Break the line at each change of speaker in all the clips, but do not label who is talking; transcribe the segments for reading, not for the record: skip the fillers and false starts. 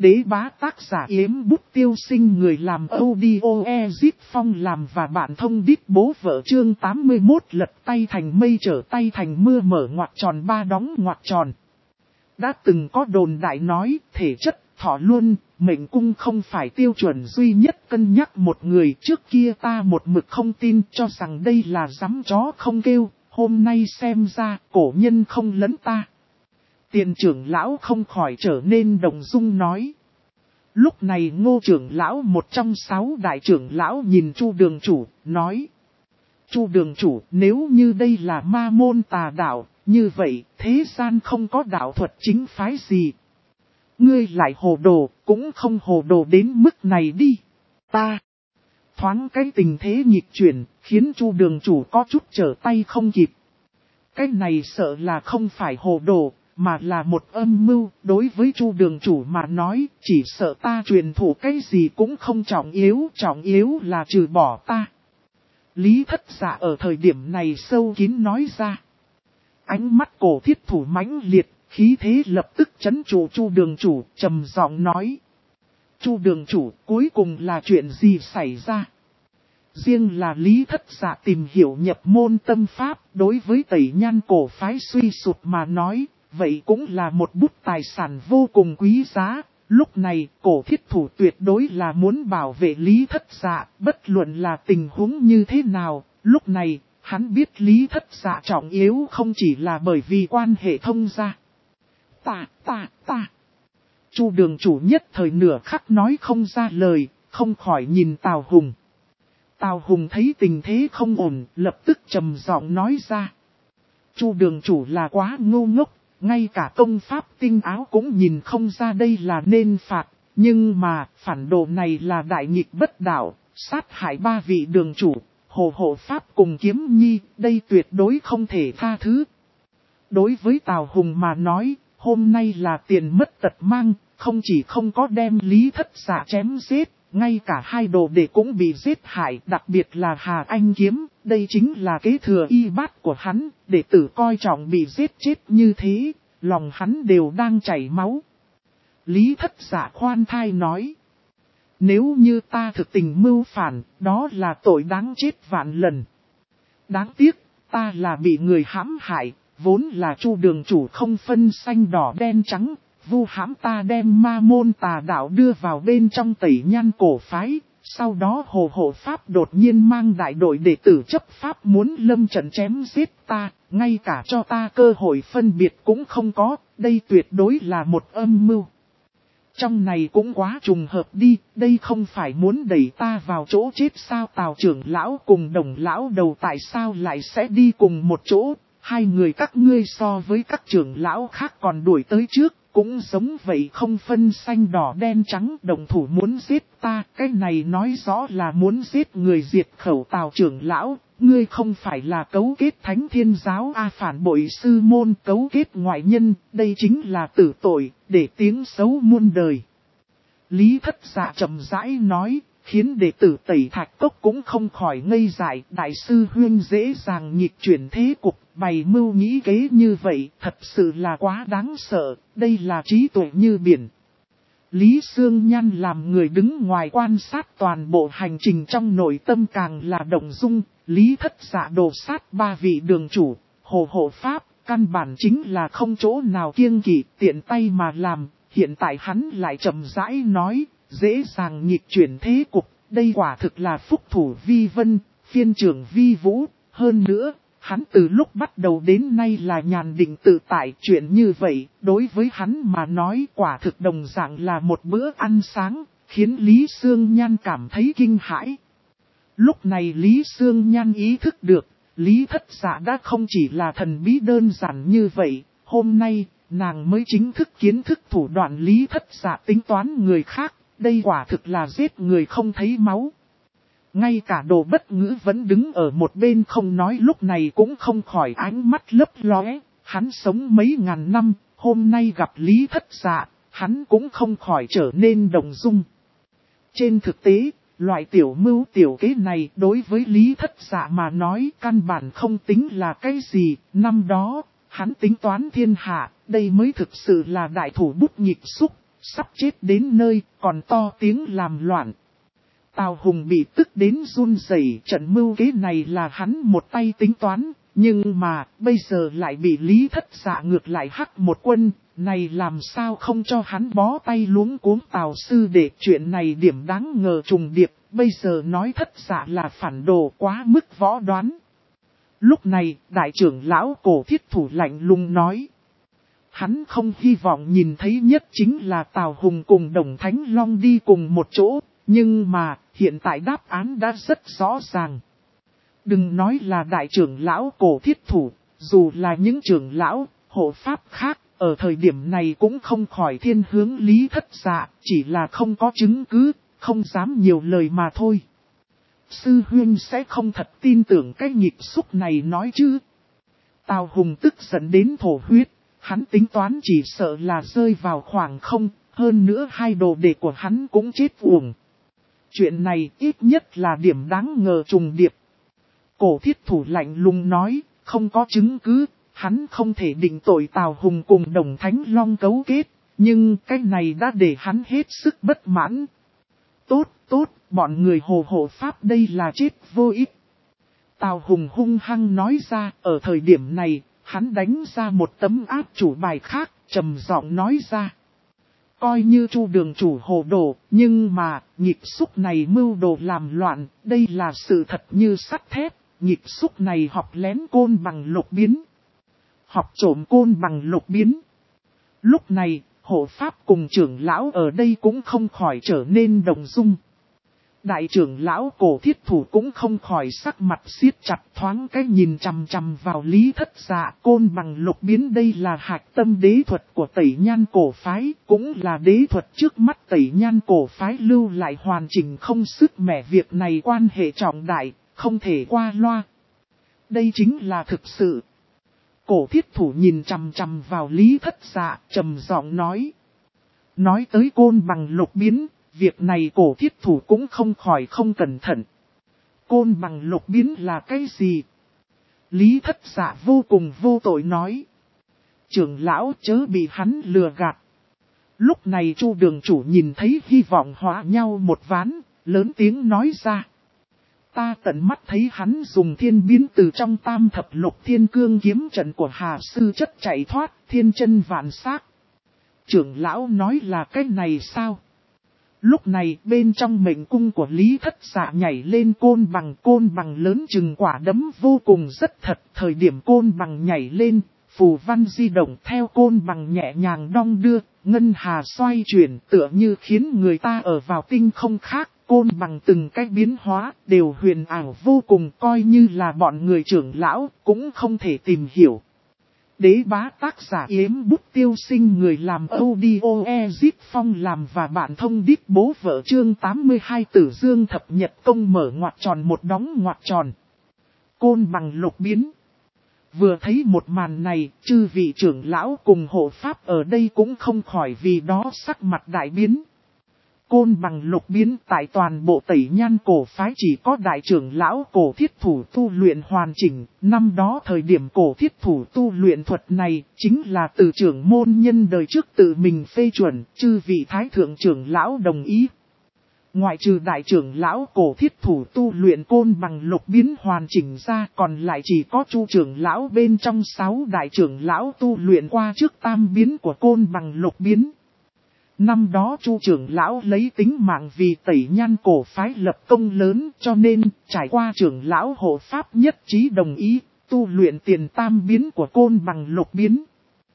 Đế bá tác giả Yếm Bút Tiêu Sinh, người làm audio Ezip Phong làm và bạn thông đít bố vợ. Chương 81 lật tay thành mây trở tay thành mưa, mở ngoặc tròn ba đóng ngoặc tròn. Đã từng có đồn đại nói thể chất, thọ luân, mệnh cung không phải tiêu chuẩn duy nhất cân nhắc một người. Trước kia ta một mực không tin, cho rằng đây là giắm chó không kêu. Hôm nay xem ra cổ nhân không lẫn ta. Tiền trưởng lão không khỏi trở nên động dung nói. Lúc này Ngô trưởng lão, một trong 6 đại trưởng lão, nhìn Chu đường chủ, nói. Chu đường chủ, nếu như đây là ma môn tà đạo, như vậy thế gian không có đạo thuật chính phái gì. Ngươi lại hồ đồ, cũng không hồ đồ đến mức này đi. Ta thoáng cái tình thế nghịch chuyển, khiến Chu đường chủ có chút trở tay không kịp. Cái này sợ là không phải hồ đồ, mà là một âm mưu. Đối với Chu đường chủ mà nói, chỉ sợ ta truyền thụ cái gì cũng không trọng yếu là trừ bỏ ta. Lý Thất Dạ ở thời điểm này sâu kín nói ra. Ánh mắt cổ thiết thủ mãnh liệt, khí thế lập tức trấn trụ Chu đường chủ, trầm giọng nói. Chu đường chủ, cuối cùng là chuyện gì xảy ra? Riêng là Lý Thất Dạ tìm hiểu nhập môn tâm pháp, đối với Tẩy Nhan cổ phái suy sụp mà nói, vậy cũng là một bút tài sản vô cùng quý giá. Lúc này, cổ thiết thủ tuyệt đối là muốn bảo vệ Lý Thất Dạ, bất luận là tình huống như thế nào. Lúc này, hắn biết Lý Thất Dạ trọng yếu không chỉ là bởi vì quan hệ thông gia. Ta. Chu đường chủ nhất thời nửa khắc nói không ra lời, không khỏi nhìn Tào Hùng. Tào Hùng thấy tình thế không ổn, lập tức trầm giọng nói ra. Chu đường chủ là quá ngu ngốc, ngay cả công pháp tinh áo cũng nhìn không ra đây là nên phạt. Nhưng mà, phản đồ này là đại nghịch bất đạo, sát hại 3 vị đường chủ, hồ hộ pháp cùng Kiếm Nhi, đây tuyệt đối không thể tha thứ. Đối với Tào Hùng mà nói, hôm nay là tiền mất tật mang, không chỉ không có đem Lý Thất Dạ chém giết, ngay cả 2 đồ đệ cũng bị giết hại, đặc biệt là Hà Anh Kiếm, đây chính là kế thừa y bát của hắn, đệ tử coi trọng bị giết chết như thế, lòng hắn đều đang chảy máu. Lý Thất Dạ khoan thai nói, nếu như ta thực tình mưu phản, đó là tội đáng chết vạn lần. Đáng tiếc, ta là bị người hãm hại, vốn là Chu đường chủ không phân xanh đỏ đen trắng. Vu hãm ta đem ma môn tà đạo đưa vào bên trong Tẩy Nhan cổ phái, sau đó hồ hộ pháp đột nhiên mang đại đội đệ tử chấp pháp muốn lâm trận chém giết ta, ngay cả cho ta cơ hội phân biệt cũng không có, đây tuyệt đối là một âm mưu. Trong này cũng quá trùng hợp đi, đây không phải muốn đẩy ta vào chỗ chết sao? Tào trưởng lão cùng Đồng lão đầu tại sao lại sẽ đi cùng một chỗ, 2 người các ngươi so với các trưởng lão khác còn đuổi tới trước. Cũng giống vậy không phân xanh đỏ đen trắng, đồng thủ muốn giết ta, cái này nói rõ là muốn giết người diệt khẩu. Tào trưởng lão, ngươi không phải là cấu kết Thánh Thiên Giáo phản bội sư môn, cấu kết ngoại nhân, đây chính là tử tội, để tiếng xấu muôn đời. Lý Thất Dạ chậm rãi nói, khiến đệ tử Tẩy Thạch Cốc cũng không khỏi ngây dại. Đại sư huynh dễ dàng nghịch chuyển thế cục, bày mưu nghĩ kế như vậy, thật sự là quá đáng sợ, đây là trí tuệ như biển. Lý Sương Nhan làm người đứng ngoài quan sát toàn bộ hành trình, trong nội tâm càng là động dung. Lý Thất Dạ đồ sát 3 vị đường chủ, hồ hộ pháp, căn bản chính là không chỗ nào kiêng kỵ, tiện tay mà làm. Hiện tại hắn lại chậm rãi nói, dễ dàng nghịch chuyển thế cục, đây quả thực là phúc thủ vi vân, phiên trưởng vi vũ. Hơn nữa, hắn từ lúc bắt đầu đến nay là nhàn định tự tại, chuyện như vậy, đối với hắn mà nói quả thực đồng dạng là một bữa ăn sáng, khiến Lý Sương Nhan cảm thấy kinh hãi. Lúc này Lý Sương Nhan ý thức được, Lý Thất Dạ đã không chỉ là thần bí đơn giản như vậy, hôm nay, nàng mới chính thức kiến thức thủ đoạn Lý Thất Dạ tính toán người khác, đây quả thực là giết người không thấy máu. Ngay cả Đồ Bất Ngữ vẫn đứng ở một bên không nói, lúc này cũng không khỏi ánh mắt lấp lóe, hắn sống mấy ngàn năm, hôm nay gặp Lý Thất Dạ, hắn cũng không khỏi trở nên động dung. Trên thực tế, loại tiểu mưu tiểu kế này đối với Lý Thất Dạ mà nói căn bản không tính là cái gì, năm đó, hắn tính toán thiên hạ, đây mới thực sự là đại thủ bút nhịp xúc, sắp chết đến nơi, còn to tiếng làm loạn. Tào Hùng bị tức đến run rẩy, trận mưu kế này là hắn một tay tính toán, nhưng mà bây giờ lại bị Lý Thất Dạ ngược lại hắc một quân, này làm sao không cho hắn bó tay luống cuống. Tào sư đệ, chuyện này điểm đáng ngờ trùng điệp, bây giờ nói Thất Dạ là phản đồ quá mức võ đoán. Lúc này, đại trưởng lão Cổ Thiết Thủ lạnh lùng nói. Hắn không hy vọng nhìn thấy nhất chính là Tào Hùng cùng Đồng Thánh Long đi cùng một chỗ, nhưng mà, hiện tại đáp án đã rất rõ ràng. Đừng nói là đại trưởng lão Cổ Thiết Thủ, dù là những trưởng lão, hộ pháp khác, ở thời điểm này cũng không khỏi thiên hướng Lý Thất Dạ, chỉ là không có chứng cứ, không dám nhiều lời mà thôi. Sư huynh sẽ không thật tin tưởng cái nhịp xúc này nói chứ. Tào Hùng tức giận đến thổ huyết, hắn tính toán chỉ sợ là rơi vào khoảng không, hơn nữa hai đồ đệ của hắn cũng chết uổng. Chuyện này ít nhất là điểm đáng ngờ trùng điệp. Cổ Thiết Thủ lạnh lùng nói, không có chứng cứ, hắn không thể định tội Tào Hùng cùng Đồng Thánh Long cấu kết, nhưng cái này đã để hắn hết sức bất mãn. Tốt, bọn người hộ pháp đây là chết vô ích. Tào Hùng hung hăng nói ra, ở thời điểm này, hắn đánh ra một tấm áp chủ bài khác, trầm giọng nói ra. Coi như Chu đường chủ hồ đồ, nhưng mà, nhịp xúc này mưu đồ làm loạn, đây là sự thật như sắt thép, nhịp xúc này học lén côn bằng lục biến. Học trộm côn bằng lục biến. Lúc này, hộ pháp cùng trưởng lão ở đây cũng không khỏi trở nên động dung. Đại trưởng lão Cổ Thiết Thủ cũng không khỏi sắc mặt siết chặt, thoáng cái nhìn chằm chằm vào Lý Thất Dạ. Côn bằng lục biến đây là hạch tâm đế thuật của Tẩy Nhan cổ phái, cũng là đế thuật trước mắt Tẩy Nhan cổ phái lưu lại hoàn chỉnh không sức mẻ, việc này quan hệ trọng đại, không thể qua loa. Đây chính là thực sự. Cổ Thiết Thủ nhìn chằm chằm vào Lý Thất Dạ, trầm giọng nói. Nói tới côn bằng lục biến, việc này Cổ Thiết Thủ cũng không khỏi không cẩn thận. Côn bằng lục biến là cái gì? Lý Thất Dạ vô cùng vô tội nói. Trưởng lão chớ bị hắn lừa gạt. Lúc này Chu đường chủ nhìn thấy hy vọng hóa nhau một ván, lớn tiếng nói ra. Ta tận mắt thấy hắn dùng thiên biến từ trong tam thập lục thiên cương kiếm trận của Hà Sư Chất chạy thoát, thiên chân vạn xác. Trưởng lão nói là cái này sao? Lúc này bên trong mệnh cung của Lý Thất Dạ nhảy lên côn bằng lớn chừng quả đấm vô cùng rất thật. Thời điểm côn bằng nhảy lên, phù văn di động theo côn bằng nhẹ nhàng đong đưa, ngân hà xoay chuyển tựa như khiến người ta ở vào tinh không khác. Côn bằng từng cách biến hóa đều huyền ảo vô cùng, coi như là bọn người trưởng lão cũng không thể tìm hiểu. Đế bá tác giả Yếm Bút Tiêu Sinh, người làm audio Ezip Phong làm và bạn thông đít bố vợ chương 82 Tử Dương Thập Nhật Công mở ngoặc tròn một đóng ngoặc tròn. Côn bằng lục biến. Vừa thấy một màn này, chư vị trưởng lão cùng hộ pháp ở đây cũng không khỏi vì đó sắc mặt đại biến. Côn bằng lục biến tại toàn bộ Tẩy Nhan cổ phái chỉ có đại trưởng lão Cổ Thiết Thủ tu luyện hoàn chỉnh. Năm đó thời điểm Cổ Thiết Thủ tu luyện thuật này chính là từ trưởng môn nhân đời trước tự mình phê chuẩn, chư vị thái thượng trưởng lão đồng ý. Ngoại trừ đại trưởng lão Cổ Thiết Thủ tu luyện côn bằng lục biến hoàn chỉnh ra, còn lại chỉ có Chu trưởng lão bên trong 6 đại trưởng lão tu luyện qua trước tam biến của côn bằng lục biến. Năm đó Chu trưởng lão lấy tính mạng vì Tẩy Nhan cổ phái lập công lớn, cho nên trải qua trưởng lão hộ pháp nhất trí đồng ý tu luyện tiền tam biến của côn bằng lục biến.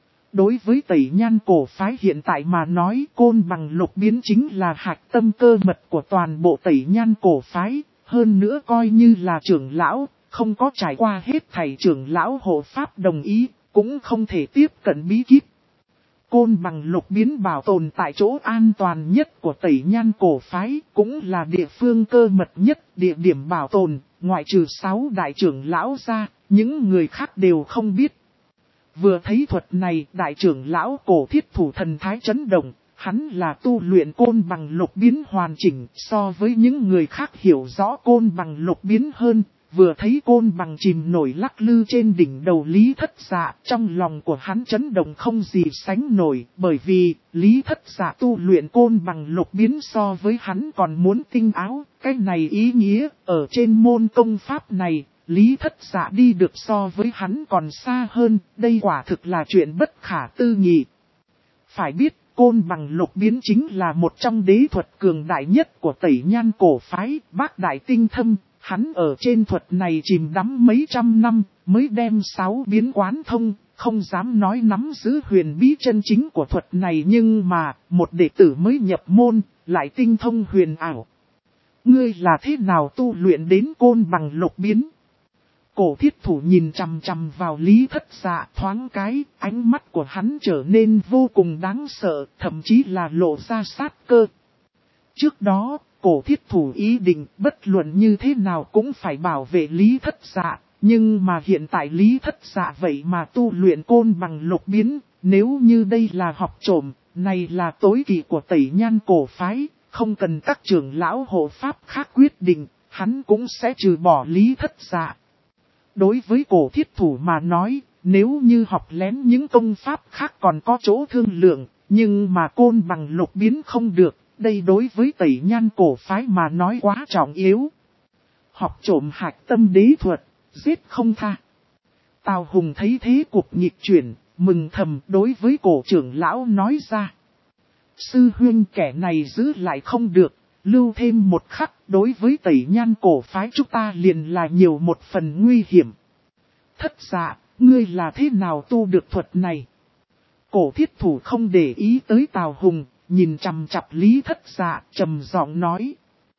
Đối với Tẩy Nhan cổ phái hiện tại mà nói, côn bằng lục biến chính là hạch tâm cơ mật của toàn bộ Tẩy Nhan cổ phái, hơn nữa coi như là trưởng lão, không có trải qua hết thảy trưởng lão hộ pháp đồng ý, cũng không thể tiếp cận bí kíp. Côn bằng lục biến bảo tồn tại chỗ an toàn nhất của Tẩy Nhan cổ phái, cũng là địa phương cơ mật nhất, địa điểm bảo tồn, ngoại trừ 6 đại trưởng lão ra, những người khác đều không biết. Vừa thấy thuật này, đại trưởng lão Cổ Thiết Thủ thần thái chấn động, hắn là tu luyện côn bằng lục biến hoàn chỉnh, so với những người khác hiểu rõ côn bằng lục biến hơn, vừa thấy côn bằng chìm nổi lắc lư trên đỉnh đầu Lý Thất Dạ, trong lòng của hắn chấn động không gì sánh nổi, bởi vì Lý Thất Dạ tu luyện côn bằng lục biến so với hắn còn muốn tinh áo. Cái này ý nghĩa, ở trên môn công pháp này, Lý Thất Dạ đi được so với hắn còn xa hơn, đây quả thực là chuyện bất khả tư nghị. Phải biết, côn bằng lục biến chính là một trong đế thuật cường đại nhất của Tẩy Nhan cổ phái, Bác Đại Tinh Thâm. Hắn ở trên thuật này chìm đắm mấy trăm năm, mới đem 6 biến quán thông, không dám nói nắm giữ huyền bí chân chính của thuật này, nhưng mà, một đệ tử mới nhập môn, lại tinh thông huyền ảo. Ngươi là thế nào tu luyện đến côn bằng lục biến? Cổ Thiết Thủ nhìn chằm chằm vào Lý Thất Dạ thoáng cái, ánh mắt của hắn trở nên vô cùng đáng sợ, thậm chí là lộ ra sát cơ. Trước đó, Cổ Thiết Thủ ý định bất luận như thế nào cũng phải bảo vệ Lý Thất Dạ, nhưng mà hiện tại Lý Thất Dạ vậy mà tu luyện côn bằng lục biến, nếu như đây là học trộm, này là tối kỵ của Tẩy Nhan cổ phái, không cần các trưởng lão hộ pháp khác quyết định, hắn cũng sẽ trừ bỏ Lý Thất Dạ. Đối với Cổ Thiết Thủ mà nói, nếu như học lén những công pháp khác còn có chỗ thương lượng, nhưng mà côn bằng lục biến không được, đây đối với Tẩy Nhan cổ phái mà nói quá trọng yếu. Học trộm hạch tâm đế thuật, giết không tha. Tào Hùng thấy thế cục nghịch chuyển, mừng thầm đối với Cổ trưởng lão nói ra. Sư huynh, kẻ này giữ lại không được, lưu thêm một khắc, đối với Tẩy Nhan cổ phái chúng ta liền là nhiều một phần nguy hiểm. Thất Dạ, ngươi là thế nào tu được thuật này? Cổ Thiết Thủ không để ý tới Tào Hùng, nhìn chằm chằm Lý Thất Dạ, trầm giọng nói.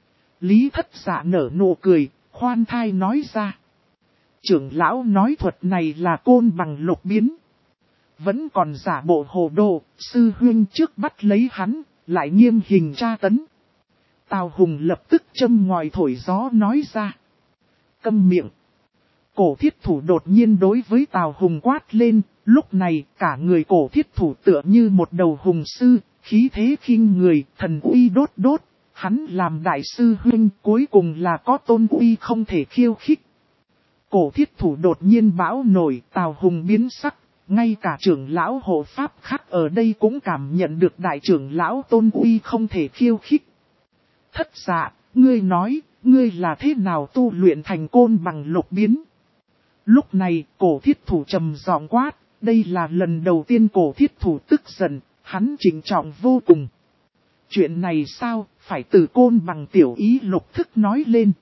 Lý Thất Dạ nở nụ cười, khoan thai nói ra. Trưởng lão nói thuật này là côn bằng lục biến. Vẫn còn giả bộ hồ đồ, sư huynh trước bắt lấy hắn, lại nghiêm hình tra tấn. Tào Hùng lập tức châm ngòi thổi gió nói ra. Câm miệng. Cổ Thiết Thủ đột nhiên đối với Tào Hùng quát lên, lúc này cả người Cổ Thiết Thủ tựa như một đầu hùng sư, khí thế khinh người, thần uy đốt đốt. Hắn làm đại sư huynh cuối cùng là có tôn uy không thể khiêu khích. Cổ Thiết Thủ đột nhiên bão nổi, Tào Hùng biến sắc, ngay cả trưởng lão hộ pháp khác ở đây cũng cảm nhận được đại trưởng lão tôn uy không thể khiêu khích. Thất Dạ, ngươi nói, ngươi là thế nào tu luyện thành côn bằng lục biến? Lúc này, Cổ Thiết Thủ trầm giọng quát, đây là lần đầu tiên Cổ Thiết Thủ tức giận, hắn trịnh trọng vô cùng. Chuyện này sao, phải từ côn bằng tiểu ý lục thức nói lên.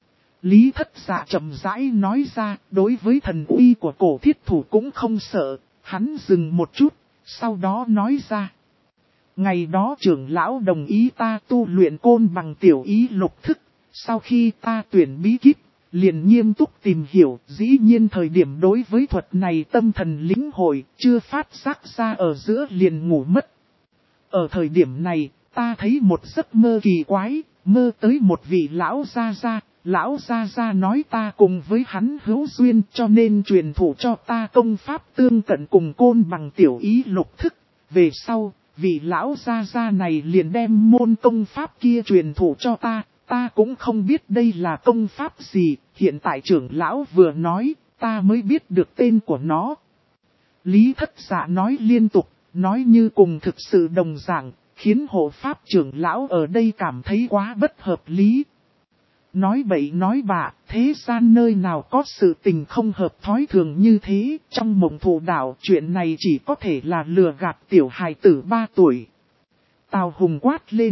Lý Thất Dạ chậm rãi nói ra, đối với thần uy của Cổ Thiết Thủ cũng không sợ, hắn dừng một chút, sau đó nói ra. Ngày đó trưởng lão đồng ý ta tu luyện côn bằng tiểu ý lục thức, sau khi ta tuyển bí kíp, liền nghiêm túc tìm hiểu, dĩ nhiên thời điểm đối với thuật này tâm thần lĩnh hội, chưa phát giác ra ở giữa liền ngủ mất. Ở thời điểm này, ta thấy một giấc mơ kỳ quái, mơ tới một vị lão gia gia nói ta cùng với hắn hữu duyên cho nên truyền thụ cho ta công pháp tương cận cùng côn bằng tiểu ý lục thức. Về sau, vị lão gia này liền đem môn công pháp kia truyền thụ cho ta, ta cũng không biết đây là công pháp gì, hiện tại trưởng lão vừa nói, ta mới biết được tên của nó. Lý Thất Dạ nói liên tục, nói như cùng thực sự đồng dạng, khiến hộ pháp trưởng lão ở đây cảm thấy quá bất hợp lý. Nói bậy nói bạ, thế gian nơi nào có sự tình không hợp thói thường như thế, trong mộng thủ đạo chuyện này chỉ có thể là lừa gạt tiểu hài tử 3 tuổi. Tào Hùng quát lên.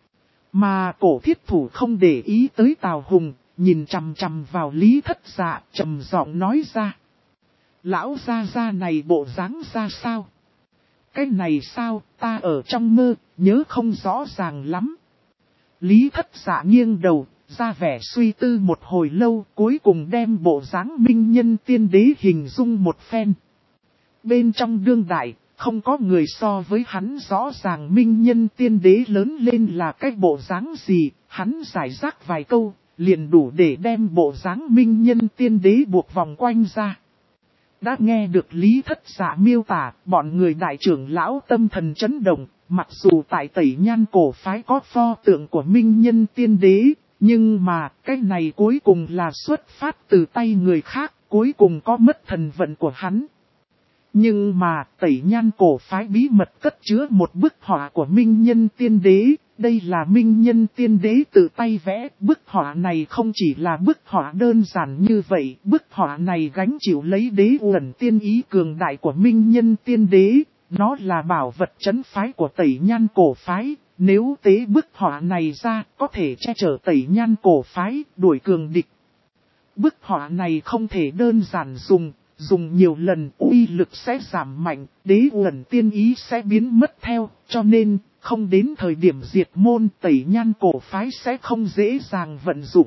Mà Cổ Thiết Thủ không để ý tới Tào Hùng, nhìn chằm chằm vào Lý Thất Dạ, trầm giọng nói ra. Lão gia này bộ dáng ra sao? Cái này sao, ta ở trong mơ, nhớ không rõ ràng lắm. Lý Thất Dạ nghiêng đầu, ra vẻ suy tư một hồi lâu, cuối cùng đem bộ dáng minh nhân tiên đế hình dung một phen. Bên trong đương đại, không có người so với hắn rõ ràng minh nhân tiên đế lớn lên là cái bộ dáng gì, hắn giải rác vài câu, liền đủ để đem bộ dáng minh nhân tiên đế buộc vòng quanh ra. Đã nghe được Lý Thất Dạ miêu tả, bọn người đại trưởng lão tâm thần chấn động, mặc dù tại Tẩy Nhan cổ phái có pho tượng của minh nhân tiên đế, Nhưng mà cái này cuối cùng là xuất phát từ tay người khác, cuối cùng có mất thần vận của hắn. Nhưng mà Tẩy Nhan cổ phái bí mật cất chứa một bức họa của Minh Nhân Tiên Đế. Đây là Minh Nhân Tiên Đế tự tay vẽ. Bức họa này không chỉ là bức họa đơn giản như vậy. Bức họa này gánh chịu lấy đế uẩn tiên ý cường đại của Minh Nhân Tiên Đế. Nó là bảo vật trấn phái của Tẩy Nhan cổ phái. Nếu tế bức họa này ra có thể che chở Tẩy Nhan cổ phái đuổi cường địch. Bức họa này không thể đơn giản dùng nhiều lần uy lực sẽ giảm mạnh, đế uẩn tiên ý sẽ biến mất theo, cho nên không đến thời điểm diệt môn Tẩy Nhan cổ phái sẽ không dễ dàng vận dụng.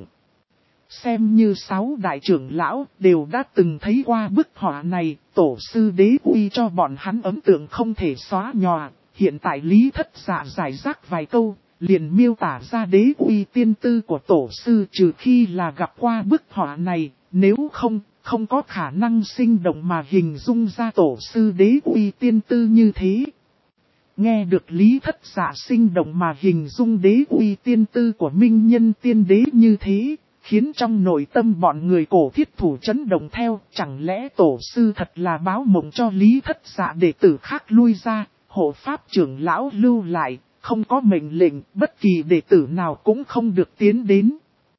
Xem như 6 đại trưởng lão đều đã từng thấy qua bức họa này, tổ sư đế uy cho bọn hắn ấn tượng không thể xóa nhòa. Hiện tại Lý Thất Dạ giải rác vài câu, liền miêu tả ra đế uy tiên tư của tổ sư, trừ khi là gặp qua bức họa này, nếu không có khả năng sinh động mà hình dung ra tổ sư đế uy tiên tư như thế. Nghe được Lý Thất Dạ sinh động mà hình dung đế uy tiên tư của Minh Nhân Tiên Đế như thế, khiến trong nội tâm bọn người cổ thiết thủ chấn động theo, chẳng lẽ tổ sư thật là báo mộng cho Lý Thất Dạ đệ tử khác lui ra. Hộ pháp trưởng lão lưu lại, không có mệnh lệnh, bất kỳ đệ tử nào cũng không được tiến đến.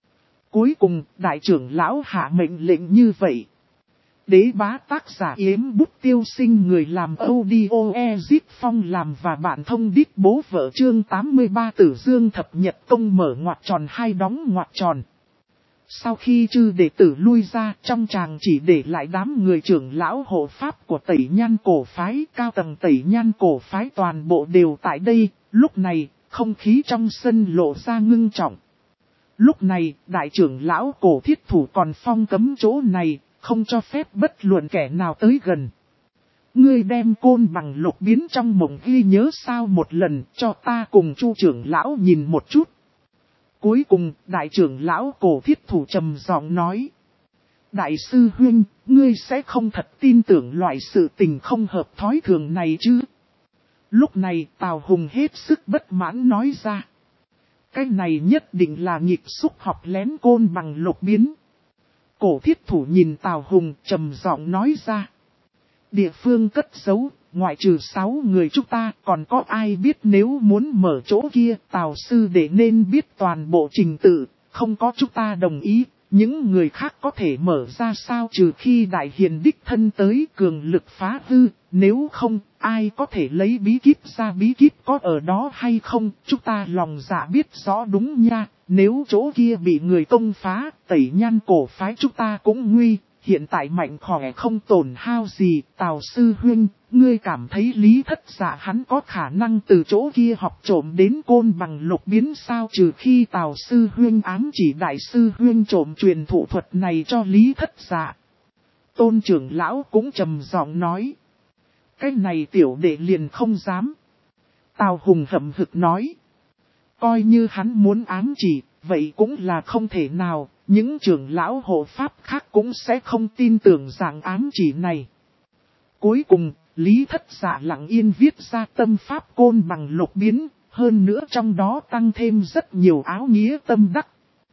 Cuối cùng, đại trưởng lão hạ mệnh lệnh như vậy. Đế bá tác giả Yếm Bút Tiêu Sinh người làm audio Ezip Phong làm và bản thông đít bố vợ chương 83 Tử Dương Thập Nhật Công mở ngoặc tròn hai đóng ngoặc tròn. Sau khi chư đệ tử lui ra, trong tràng chỉ để lại đám người trưởng lão hộ pháp của Tẩy Nhan cổ phái, cao tầng Tẩy Nhan cổ phái toàn bộ đều tại đây. Lúc này, không khí trong sân lộ ra ngưng trọng. Lúc này, đại trưởng lão cổ thiết thủ còn phong cấm chỗ này, không cho phép bất luận kẻ nào tới gần. Ngươi đem côn bằng lục biến trong mộng ghi nhớ sao một lần, cho ta cùng Chu trưởng lão nhìn một chút. Cuối cùng, đại trưởng lão cổ thiết thủ trầm giọng nói. Đại sư huynh, ngươi sẽ không thật tin tưởng loại sự tình không hợp thói thường này chứ? Lúc này Tào Hùng hết sức bất mãn nói ra. Cái này nhất định là nghịch xúc học lén côn bằng lục biến. Cổ thiết thủ nhìn Tào Hùng trầm giọng nói ra. Địa phương cất giấu, ngoại trừ 6 người chúng ta còn có ai biết nếu muốn mở chỗ kia Tào sư để nên biết toàn bộ trình tự, không có chúng ta đồng ý. Những người khác có thể mở ra sao trừ khi đại hiền đích thân tới cường lực phá hư, nếu không, ai có thể lấy bí kíp ra bí kíp có ở đó hay không, chúng ta lòng dạ biết rõ đúng nha, nếu chỗ kia bị người công phá, Tẩy Nhan cổ phái chúng ta cũng nguy, hiện tại mạnh khỏe không tổn hao gì, Tào sư huynh, ngươi cảm thấy Lý Thất Dạ hắn có khả năng từ chỗ kia học trộm đến côn bằng lục biến sao trừ khi Tào sư huynh ám chỉ đại sư huynh trộm truyền thụ thuật này cho Lý Thất Dạ. Tôn trưởng lão cũng trầm giọng nói. Cái này tiểu đệ liền không dám. Tào Hùng hậm hực nói. Coi như hắn muốn ám chỉ, vậy cũng là không thể nào, những trưởng lão hộ pháp khác cũng sẽ không tin tưởng rằng ám chỉ này. Cuối cùng, Lý Thất Dạ lặng yên viết ra tâm pháp côn bằng lục biến, hơn nữa trong đó tăng thêm rất nhiều áo nghĩa tâm đắc.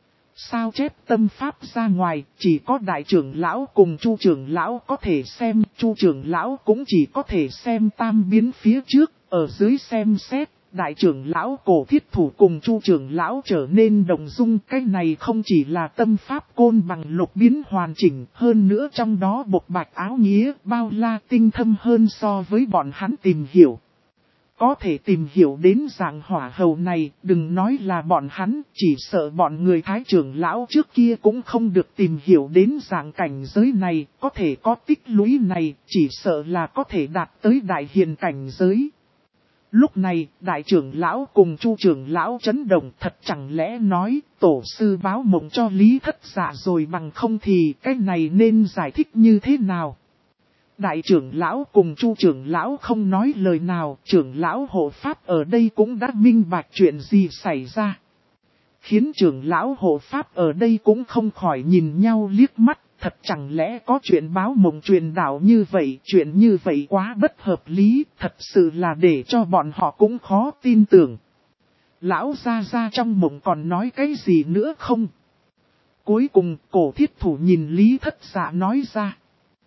Sao chép tâm pháp ra ngoài, chỉ có đại trưởng lão cùng Chu trưởng lão có thể xem, Chu trưởng lão cũng chỉ có thể xem tam biến phía trước, ở dưới xem xét. Đại trưởng lão cổ thiết thủ cùng Chu trưởng lão trở nên đồng dung, cái này không chỉ là tâm pháp côn bằng lục biến hoàn chỉnh, hơn nữa trong đó bộc bạch áo nghĩa bao la tinh thâm hơn so với bọn hắn tìm hiểu. Có thể tìm hiểu đến dạng hỏa hầu này, đừng nói là bọn hắn, chỉ sợ bọn người thái trưởng lão trước kia cũng không được tìm hiểu đến dạng cảnh giới này, có thể có tích lũy này, chỉ sợ là có thể đạt tới đại hiền cảnh giới. Lúc này, đại trưởng lão cùng Chu trưởng lão chấn động, thật chẳng lẽ nói, tổ sư báo mộng cho Lý Thất Dạ rồi bằng không thì cái này nên giải thích như thế nào? Đại trưởng lão cùng Chu trưởng lão không nói lời nào, trưởng lão hộ pháp ở đây cũng đã minh bạch chuyện gì xảy ra. Khiến trưởng lão hộ pháp ở đây cũng không khỏi nhìn nhau liếc mắt, thật chẳng lẽ có chuyện báo mộng truyền đạo như vậy, chuyện như vậy quá bất hợp lý, thật sự là để cho bọn họ cũng khó tin tưởng. Lão gia gia trong mộng còn nói cái gì nữa không? Cuối cùng cổ thiết thủ nhìn Lý Thất Dạ nói ra.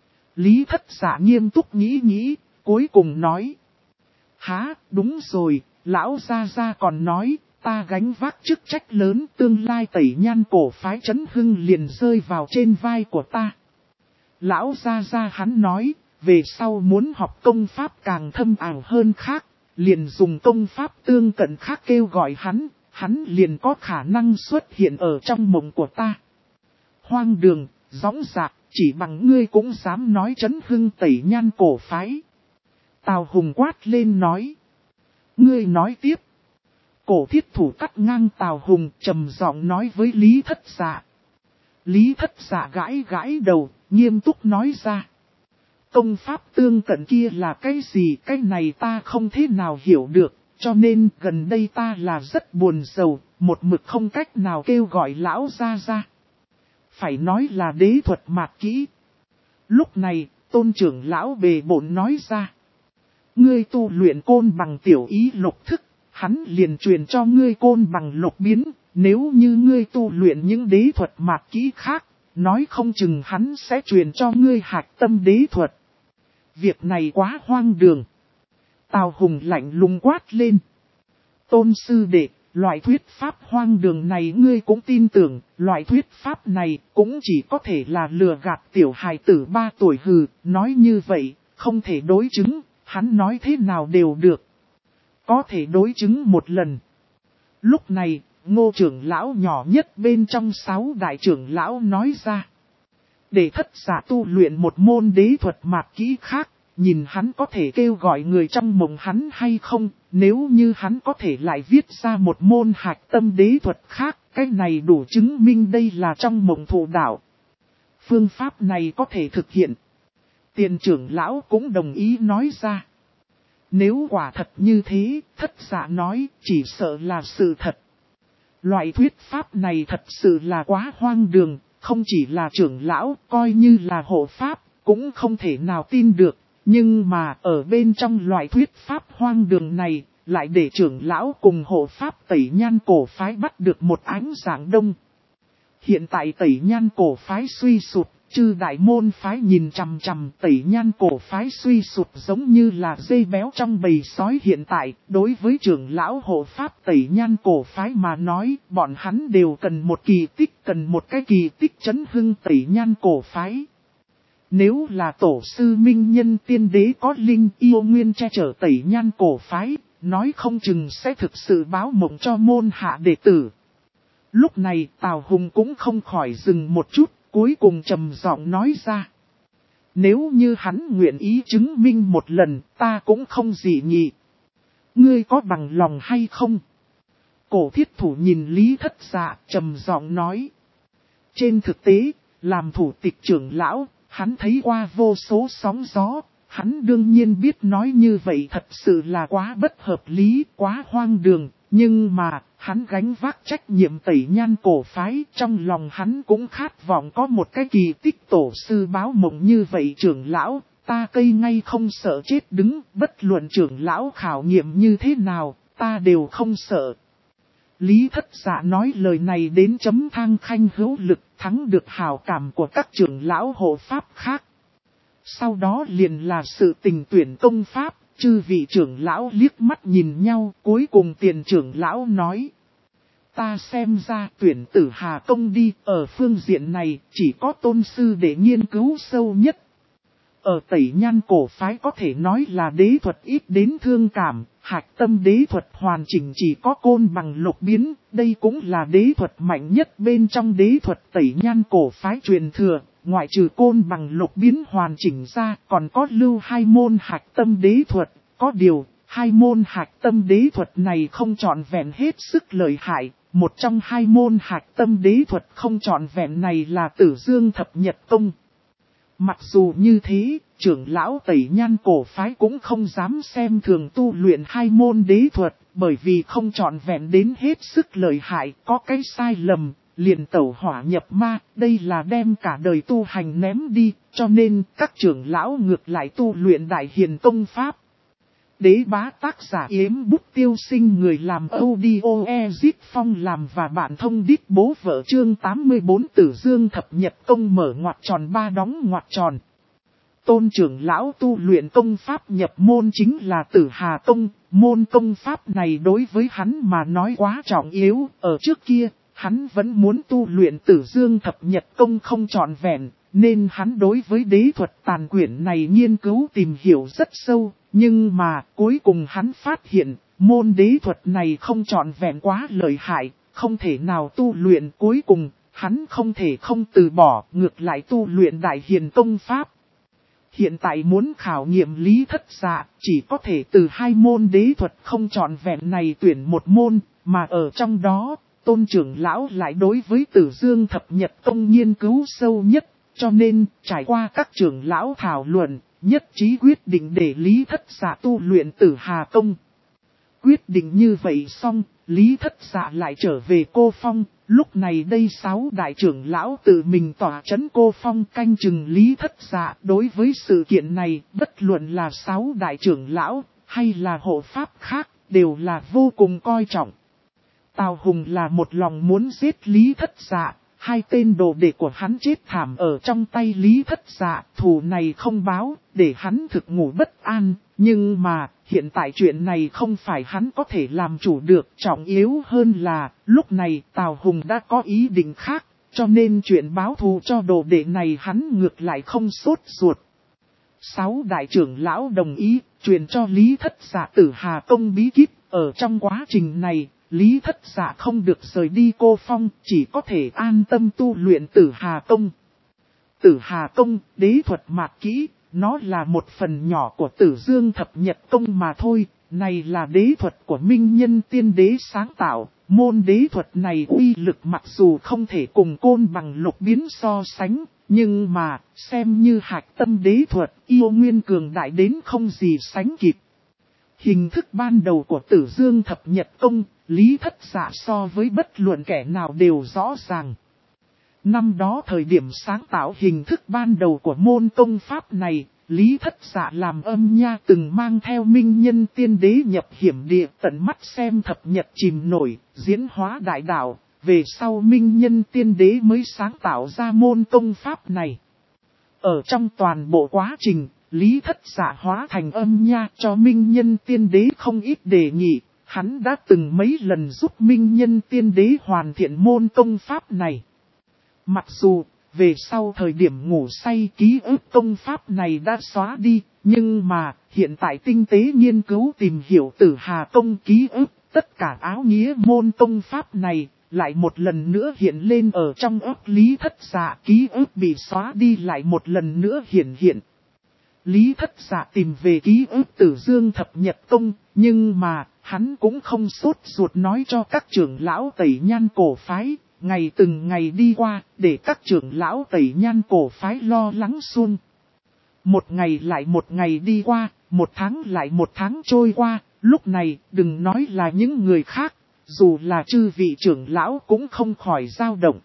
Lý Thất Dạ nghiêm túc nghĩ, cuối cùng nói. Hả, đúng rồi, lão gia gia còn nói, ta gánh vác chức trách lớn, tương lai Tẩy Nhan cổ phái Trấn Hưng liền rơi vào trên vai của ta. Lão gia gia hắn nói, về sau muốn học công pháp càng thâm ảo hơn khác, liền dùng công pháp tương cận khác kêu gọi hắn liền có khả năng xuất hiện ở trong mộng của ta. Hoang đường, dõng dạc, chỉ bằng ngươi cũng dám nói Trấn Hưng Tẩy Nhan cổ phái. Tào Hùng quát lên nói. Ngươi nói tiếp. Cổ thiết thủ cắt ngang Tào Hùng trầm giọng nói với Lý Thất Dạ. Lý Thất Dạ gãi đầu, nghiêm túc nói ra. Công pháp tương cận kia là cái gì, cái này ta không thế nào hiểu được, cho nên gần đây ta là rất buồn rầu, một mực không cách nào kêu gọi lão ra. Phải nói là đế thuật mạt kỹ. Lúc này, tôn trưởng lão bề bộn nói ra. Ngươi tu luyện côn bằng tiểu ý lục thức, hắn liền truyền cho ngươi côn bằng lục biến, nếu như ngươi tu luyện những đế thuật mạt kỹ khác, nói không chừng hắn sẽ truyền cho ngươi hạch tâm đế thuật. Việc này quá hoang đường. Tào Hùng lạnh lùng quát lên. Tôn sư đệ, loại thuyết pháp hoang đường này ngươi cũng tin tưởng, loại thuyết pháp này cũng chỉ có thể là lừa gạt tiểu hài tử 3 tuổi hừ, nói như vậy, không thể đối chứng, hắn nói thế nào đều được. Có thể đối chứng một lần. Lúc này, Ngô trưởng lão nhỏ nhất bên trong 6 đại trưởng lão nói ra. Để Thất Dạ tu luyện một môn đế thuật mạt kỹ khác, nhìn hắn có thể kêu gọi người trong mộng hắn hay không, nếu như hắn có thể lại viết ra một môn hạch tâm đế thuật khác, cái này đủ chứng minh đây là trong mộng thủ đạo. Phương pháp này có thể thực hiện. Tiền trưởng lão cũng đồng ý nói ra. Nếu quả thật như thế, Thất Dạ nói, chỉ sợ là sự thật. Loại thuyết pháp này thật sự là quá hoang đường, không chỉ là trưởng lão, coi như là hộ pháp, cũng không thể nào tin được. Nhưng mà ở bên trong loại thuyết pháp hoang đường này, lại để trưởng lão cùng hộ pháp Tẩy Nhan cổ phái bắt được một ánh sáng đông. Hiện tại Tẩy Nhan cổ phái suy sụp, chư đại môn phái nhìn chằm chằm Tẩy Nhan cổ phái suy sụp giống như là dây béo trong bầy sói hiện tại. Đối với trưởng lão hộ pháp Tẩy Nhan cổ phái mà nói, bọn hắn đều cần một kỳ tích, cần một cái kỳ tích Trấn Hưng Tẩy Nhan cổ phái. Nếu là tổ sư minh nhân tiên đế có linh yêu nguyên che chở Tẩy Nhan cổ phái, nói không chừng sẽ thực sự báo mộng cho môn hạ đệ tử. Lúc này Tào Hùng cũng không khỏi dừng một chút, cuối cùng trầm giọng nói ra. Nếu như hắn nguyện ý chứng minh một lần, ta cũng không dị nghị. Ngươi có bằng lòng hay không? Cổ thiết thủ nhìn Lý Thất Dạ trầm giọng nói. Trên thực tế, làm thủ tịch trưởng lão, hắn thấy qua vô số sóng gió, hắn đương nhiên biết nói như vậy thật sự là quá bất hợp lý, quá hoang đường, nhưng mà, hắn gánh vác trách nhiệm Tẩy Nhan cổ phái, trong lòng hắn cũng khát vọng có một cái kỳ tích tổ sư báo mộng như vậy trưởng lão, ta cây ngay không sợ chết đứng, bất luận trưởng lão khảo nghiệm như thế nào, ta đều không sợ. Lý Thất Dạ nói lời này đến chấm thang khanh hữu lực, thắng được hào cảm của các trưởng lão hộ pháp khác. Sau đó liền là sự tình tuyển công pháp, chư vị trưởng lão liếc mắt nhìn nhau, cuối cùng tiền trưởng lão nói. Ta xem ra tuyển tử Hà Công đi, ở phương diện này chỉ có tôn sư để nghiên cứu sâu nhất. Ở Tẩy Nhan cổ phái có thể nói là đế thuật ít đến thương cảm, hạch tâm đế thuật hoàn chỉnh chỉ có côn bằng lục biến, đây cũng là đế thuật mạnh nhất bên trong đế thuật Tẩy Nhan cổ phái truyền thừa, ngoại trừ côn bằng lục biến hoàn chỉnh ra còn có lưu 2 môn hạch tâm đế thuật, có điều, 2 môn hạch tâm đế thuật này không trọn vẹn hết sức lợi hại, một trong 2 môn hạch tâm đế thuật không trọn vẹn này là Tử Dương Thập Nhật Công. Mặc dù như thế, trưởng lão Tẩy Nhan cổ phái cũng không dám xem thường tu luyện 2 môn đế thuật, bởi vì không trọn vẹn đến hết sức lợi hại, có cái sai lầm, liền tẩu hỏa nhập ma, đây là đem cả đời tu hành ném đi, cho nên các trưởng lão ngược lại tu luyện Đại Hiền công pháp. Đế bá tác giả Yếm Bút Tiêu Sinh, người làm audio Ezit Phong làm và bạn thông đít bố vợ. Chương 84 Tử Dương Thập Nhật Công mở ngoặc tròn ba đóng ngoặc tròn. Tôn trưởng lão tu luyện công pháp nhập môn chính là Tử Hà Công. Môn công pháp này đối với hắn mà nói quá trọng yếu. Ở trước kia, hắn vẫn muốn tu luyện Tử Dương Thập Nhật Công không trọn vẹn, nên hắn đối với đế thuật tàn quyển này nghiên cứu tìm hiểu rất sâu. Nhưng mà cuối cùng hắn phát hiện, môn đế thuật này không trọn vẹn quá lợi hại, không thể nào tu luyện. Cuối cùng, hắn không thể không từ bỏ, ngược lại tu luyện Đại Hiền Công Pháp. Hiện tại muốn khảo nghiệm Lý Thất Dạ, chỉ có thể từ hai môn đế thuật không trọn vẹn này tuyển một môn, mà ở trong đó, Tôn trưởng lão lại đối với Tử Dương Thập Nhật Công nghiên cứu sâu nhất, cho nên trải qua các trưởng lão thảo luận, nhất trí quyết định để Lý Thất Dạ tu luyện Tử Hà Công. Quyết định như vậy xong, Lý Thất Dạ lại trở về Cô Phong. Lúc này đây 6 đại trưởng lão tự mình tỏa trấn Cô Phong canh chừng Lý Thất Dạ. Đối với sự kiện này, bất luận là 6 đại trưởng lão hay là hộ pháp khác, đều là vô cùng coi trọng. Tào Hùng là một lòng muốn giết Lý Thất Dạ. Hai tên đồ đệ của hắn chết thảm ở trong tay Lý Thất Dạ, thù này không báo, để hắn thực ngủ bất an. Nhưng mà, hiện tại chuyện này không phải hắn có thể làm chủ được. Trọng yếu hơn là, lúc này Tào Hùng đã có ý định khác, cho nên chuyện báo thù cho đồ đệ này hắn ngược lại không sốt ruột. 6 đại trưởng lão đồng ý, truyền cho Lý Thất Dạ Tử Hà Công bí kíp. Ở trong quá trình này, Lý Thất Dạ không được rời đi Cô Phong, chỉ có thể an tâm tu luyện Tử Hà Công. Tử Hà Công, đế thuật mạt kỹ, nó là một phần nhỏ của Tử Dương Thập Nhật Công mà thôi. Này là đế thuật của Minh Nhân Tiên Đế sáng tạo. Môn đế thuật này uy lực mặc dù không thể cùng Côn Bằng Lục Biến so sánh, nhưng mà, xem như hạch tâm đế thuật, yêu nguyên cường đại đến không gì sánh kịp. Hình thức ban đầu của Tử Dương Thập Nhật Công, Lý Thất Dạ so với bất luận kẻ nào đều rõ ràng. Năm đó thời điểm sáng tạo hình thức ban đầu của môn công pháp này, Lý Thất Dạ làm âm nha từng mang theo Minh Nhân Tiên Đế nhập hiểm địa, tận mắt xem thập nhật chìm nổi, diễn hóa đại đạo. Về sau Minh Nhân Tiên Đế mới sáng tạo ra môn công pháp này. Ở trong toàn bộ quá trình, Lý Thất Dạ hóa thành âm nha cho Minh Nhân Tiên Đế không ít đề nghị. Hắn đã từng mấy lần giúp Minh Nhân Tiên Đế hoàn thiện môn công pháp này. Mặc dù, về sau thời điểm ngủ say ký ức công pháp này đã xóa đi, nhưng mà, hiện tại tinh tế nghiên cứu tìm hiểu Tử Hà Công ký ức, tất cả áo nghĩa môn công pháp này, lại một lần nữa hiện lên ở trong óc Lý Thất Dạ. Ký ức bị xóa đi lại một lần nữa hiện. Lý Thất Dạ tìm về ký ức Tử Dương Thập Nhật Công, nhưng mà, hắn cũng không sốt ruột nói cho các trưởng lão Tẩy Nhan cổ phái. Ngày từng ngày đi qua, để các trưởng lão Tẩy Nhan cổ phái lo lắng xuông. Một ngày lại một ngày đi qua, một tháng lại một tháng trôi qua, lúc này đừng nói là những người khác, dù là chư vị trưởng lão cũng không khỏi dao động.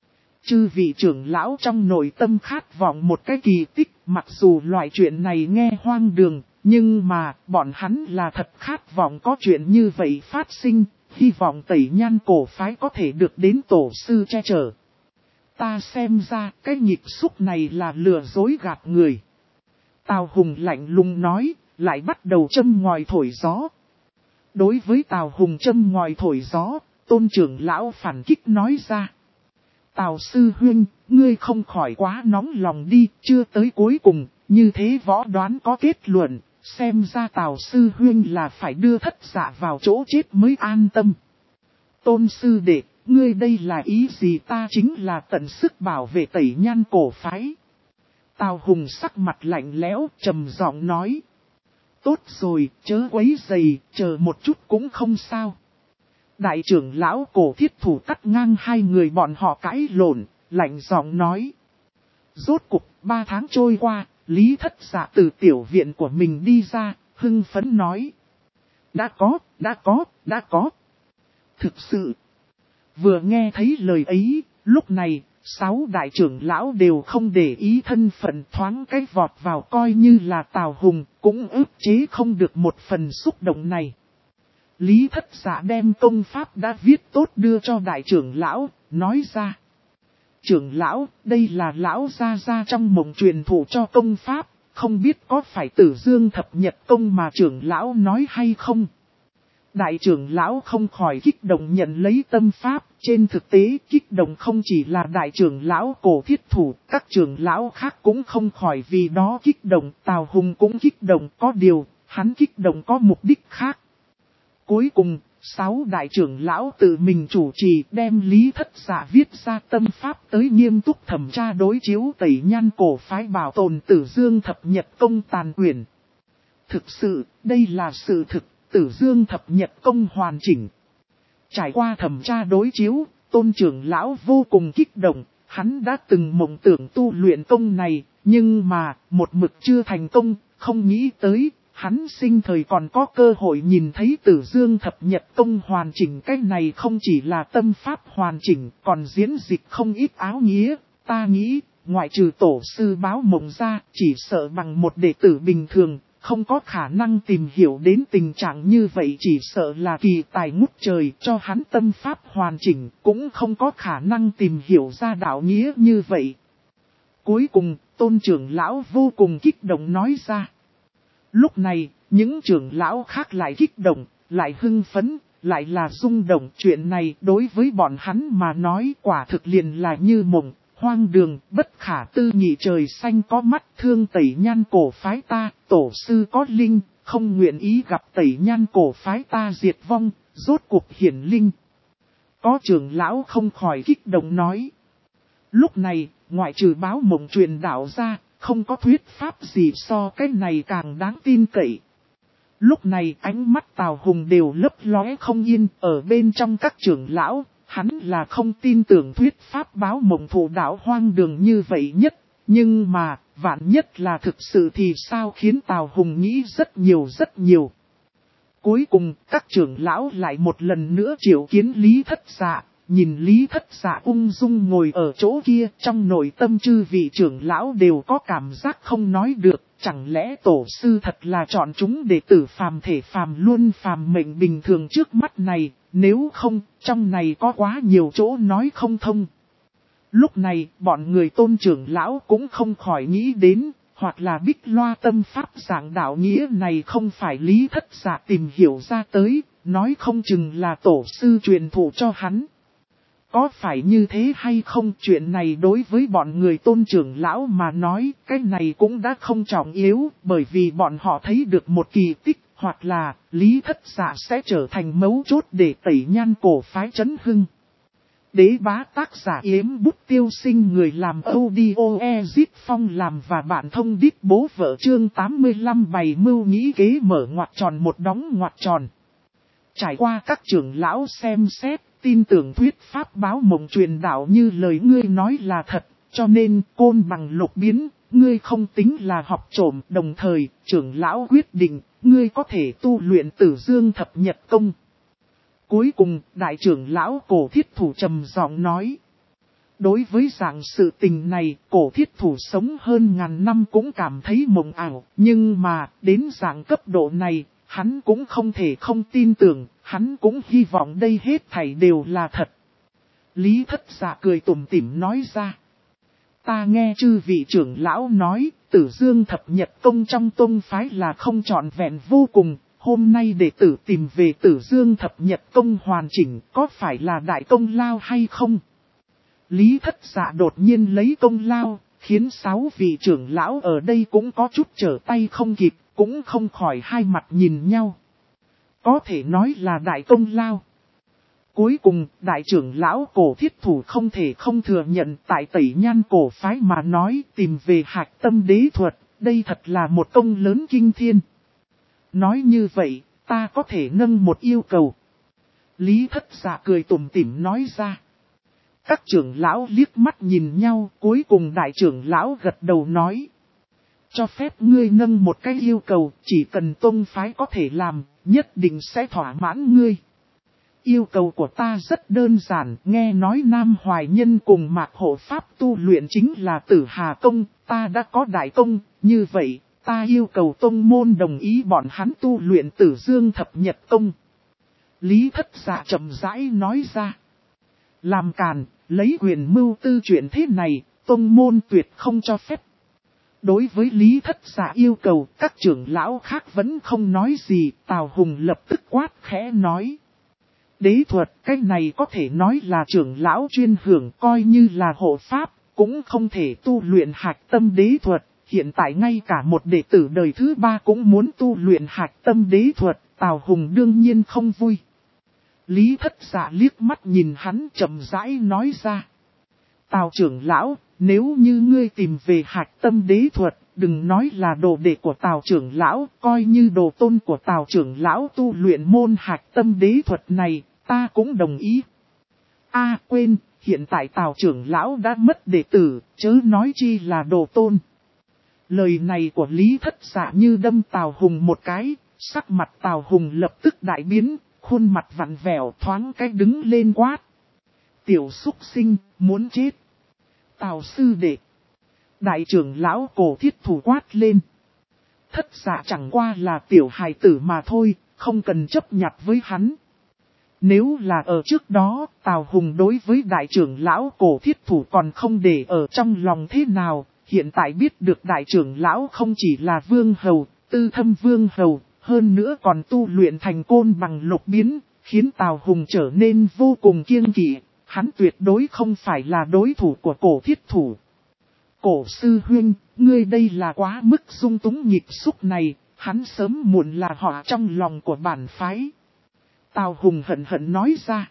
Chư vị trưởng lão trong nội tâm khát vọng một cái kỳ tích, mặc dù loại chuyện này nghe hoang đường, nhưng mà bọn hắn là thật khát vọng có chuyện như vậy phát sinh. Hy vọng Tẩy Nhan cổ phái có thể được đến tổ sư che chở. Ta xem ra cái nhịp xúc này là lừa dối gạt người. Tào Hùng lạnh lùng nói, lại bắt đầu châm ngòi thổi gió. Đối với Tào Hùng châm ngòi thổi gió, Tôn trưởng lão phản kích nói ra. Tào sư huynh, ngươi không khỏi quá nóng lòng đi, chưa tới cuối cùng, như thế võ đoán có kết luận. Xem ra Tào sư huynh là phải đưa Thất Dạ vào chỗ chết mới an tâm. Tôn sư đệ, ngươi đây là ý gì? Ta chính là tận sức bảo vệ Tẩy Nhan cổ phái. Tào Hùng sắc mặt lạnh lẽo, trầm giọng nói. Tốt rồi, chớ quấy rầy, chờ một chút cũng không sao. Đại trưởng lão Cổ Thiết Thủ cắt ngang hai người bọn họ cãi lộn, lạnh giọng nói. Rốt cục, 3 tháng trôi qua. Lý Thất Dạ từ tiểu viện của mình đi ra, hưng phấn nói. Đã có. Thực sự. Vừa nghe thấy lời ấy, lúc này, 6 đại trưởng lão đều không để ý thân phận, thoáng cái vọt vào coi như là Tào Hùng, cũng ức chế không được một phần xúc động này. Lý Thất Dạ đem công pháp đã viết tốt đưa cho đại trưởng lão, nói ra. Trưởng lão, đây là lão gia gia trong mộng truyền thụ cho công pháp, không biết có phải Tử Dương Thập Nhật Công mà trưởng lão nói hay không? Đại trưởng lão không khỏi kích động nhận lấy tâm pháp, trên thực tế kích động không chỉ là đại trưởng lão Cổ Thiết Thủ, các trưởng lão khác cũng không khỏi vì đó kích động, Tào Hùng cũng kích động, có điều, hắn kích động có mục đích khác. Cuối cùng, 6 đại trưởng lão tự mình chủ trì đem Lý Thất Dạ viết ra tâm pháp tới nghiêm túc thẩm tra đối chiếu tẩy nhan cổ phái bảo tồn Tử Dương Thập Nhật Công tàn quyển. Thực sự, đây là sự thực, Tử Dương Thập Nhật Công hoàn chỉnh. Trải qua thẩm tra đối chiếu, Tôn trưởng lão vô cùng kích động, hắn đã từng mộng tưởng tu luyện công này, nhưng mà, một mực chưa thành công, không nghĩ tới. Hắn sinh thời còn có cơ hội nhìn thấy Tử Dương Thập Nhật Công hoàn chỉnh, cái này không chỉ là tâm pháp hoàn chỉnh, còn diễn dịch không ít áo nghĩa. Ta nghĩ, ngoại trừ tổ sư báo mộng ra, chỉ sợ bằng một đệ tử bình thường, không có khả năng tìm hiểu đến tình trạng như vậy, chỉ sợ là kỳ tài ngút trời, cho hắn tâm pháp hoàn chỉnh, cũng không có khả năng tìm hiểu ra đạo nghĩa như vậy. Cuối cùng, Tôn trưởng lão vô cùng kích động nói ra. Lúc này, những trưởng lão khác lại kích động, lại hưng phấn, lại là rung động. Chuyện này đối với bọn hắn mà nói quả thực liền là như mộng, hoang đường, bất khả tư nghị. Trời xanh có mắt, thương tẩy nhan cổ phái ta, tổ sư có linh, không nguyện ý gặp tẩy nhan cổ phái ta diệt vong, rốt cuộc hiển linh. Có trưởng lão không khỏi kích động nói. Lúc này, ngoại trừ báo mộng truyền đạo ra, không có thuyết pháp gì so cái này càng đáng tin cậy. Lúc này ánh mắt Tào Hùng đều lấp lóe không yên, ở bên trong các trưởng lão, hắn là không tin tưởng thuyết pháp báo mộng thủ đạo hoang đường như vậy nhất. Nhưng mà, vạn nhất là thực sự thì sao, khiến Tào Hùng nghĩ rất nhiều. Cuối cùng, các trưởng lão lại một lần nữa triệu kiến Lý Thất Dạ. Nhìn Lý Thất Dạ ung dung ngồi ở chỗ kia, trong nội tâm chư vị trưởng lão đều có cảm giác không nói được, chẳng lẽ tổ sư thật là chọn chúng đệ tử phàm thể phàm luôn phàm mệnh bình thường trước mắt này, nếu không, trong này có quá nhiều chỗ nói không thông. Lúc này, bọn người Tôn trưởng lão cũng không khỏi nghĩ đến, hoặc là Bích Loa tâm pháp giảng đạo nghĩa này không phải Lý Thất Dạ tìm hiểu ra tới, nói không chừng là tổ sư truyền thụ cho hắn. Có phải như thế hay không, chuyện này đối với bọn người Tôn trưởng lão mà nói, cái này cũng đã không trọng yếu, bởi vì bọn họ thấy được một kỳ tích, hoặc là Lý Thất Dạ sẽ trở thành mấu chốt để tẩy nhan cổ phái chấn hưng. Đế bá tác giả Yếm Bút Tiêu Sinh, người làm audio Ezit Phong làm và bạn thông đít bố vợ. Chương 85 bày mưu nghĩ kế mở ngoặc tròn một đóng ngoặc tròn. Trải qua các trưởng lão xem xét, tin tưởng thuyết pháp báo mộng truyền đạo như lời ngươi nói là thật, cho nên Côn Bằng Lục Biến, ngươi không tính là học trộm. Đồng thời, trưởng lão quyết định, ngươi có thể tu luyện Tử Dương Thập Nhật Công. Cuối cùng, đại trưởng lão Cổ Thiết Thủ trầm giọng nói. Đối với dạng sự tình này, Cổ Thiết Thủ sống hơn ngàn năm cũng cảm thấy mộng ảo, nhưng mà, đến dạng cấp độ này, hắn cũng không thể không tin tưởng, hắn cũng hy vọng đây hết thảy đều là thật. Lý Thất Dạ cười tủm tỉm nói ra. Ta nghe chư vị trưởng lão nói, Tử Dương Thập Nhật Công trong tông phái là không trọn vẹn vô cùng. Hôm nay đệ tử tìm về Tử Dương Thập Nhật Công hoàn chỉnh, có phải là đại công lao hay không? Lý Thất Dạ đột nhiên lấy công lao, khiến 6 vị trưởng lão ở đây cũng có chút trở tay không kịp, cũng không khỏi hai mặt nhìn nhau. Có thể nói là đại công lao. Cuối cùng, đại trưởng lão Cổ Thiết Thủ không thể không thừa nhận, tại tẩy nhan cổ phái mà nói tìm về hạch tâm đế thuật, đây thật là một công lớn kinh thiên. Nói như vậy, ta có thể nâng một yêu cầu. Lý Thất Dạ cười tủm tỉm nói ra. Các trưởng lão liếc mắt nhìn nhau, cuối cùng đại trưởng lão gật đầu nói. Cho phép ngươi nâng một cái yêu cầu, chỉ cần tông phái có thể làm, nhất định sẽ thỏa mãn ngươi. Yêu cầu của ta rất đơn giản, nghe nói Nam Hoài Nhân cùng Mạc Hộ Pháp tu luyện chính là Tử Hà Công, ta đã có đại công, như vậy, ta yêu cầu tông môn đồng ý bọn hắn tu luyện Tử Dương Thập Nhật Công. Lý Thất Dạ chậm rãi nói ra. Làm càn, lấy quyền mưu tư chuyện thế này, tông môn tuyệt không cho phép. Đối với Lý Thất Dạ yêu cầu, các trưởng lão khác vẫn không nói gì, Tào Hùng lập tức quát khẽ nói. Đế thuật, cái này có thể nói là trưởng lão chuyên hưởng, coi như là hộ pháp, cũng không thể tu luyện hạch tâm đế thuật. Hiện tại ngay cả một đệ tử đời thứ 3 cũng muốn tu luyện hạch tâm đế thuật, Tào Hùng đương nhiên không vui. Lý Thất Dạ liếc mắt nhìn hắn chậm rãi nói ra. Tào trưởng lão, nếu như ngươi tìm về hạch tâm đế thuật, đừng nói là đồ đệ của Tào trưởng lão, coi như đồ tôn của Tào trưởng lão tu luyện môn hạch tâm đế thuật này, ta cũng đồng ý. Quên, hiện tại Tào trưởng lão đã mất đệ tử, chớ nói chi là đồ tôn. Lời này của Lý Thất Dạ như đâm Tào Hùng một cái, sắc mặt Tào Hùng lập tức đại biến, khuôn mặt vặn vẹo thoáng cái đứng lên quát. Tiểu súc sinh, muốn chết. Tào sư đệ. Đại trưởng lão Cổ Thiết Thủ quát lên. Thất Dạ chẳng qua là tiểu hài tử mà thôi, không cần chấp nhặt với hắn. Nếu là ở trước đó, Tào Hùng đối với đại trưởng lão Cổ Thiết Thủ còn không để ở trong lòng thế nào, hiện tại biết được đại trưởng lão không chỉ là vương hầu, tư thâm vương hầu, hơn nữa còn tu luyện thành côn bằng lục biến, khiến Tào Hùng trở nên vô cùng kiêng kỵ. Hắn tuyệt đối không phải là đối thủ của Cổ Thiết Thủ. Cổ sư huynh, ngươi đây là quá mức dung túng nhịp xúc này, hắn sớm muộn là họ trong lòng của bản phái. Tào Hùng hận hận nói ra.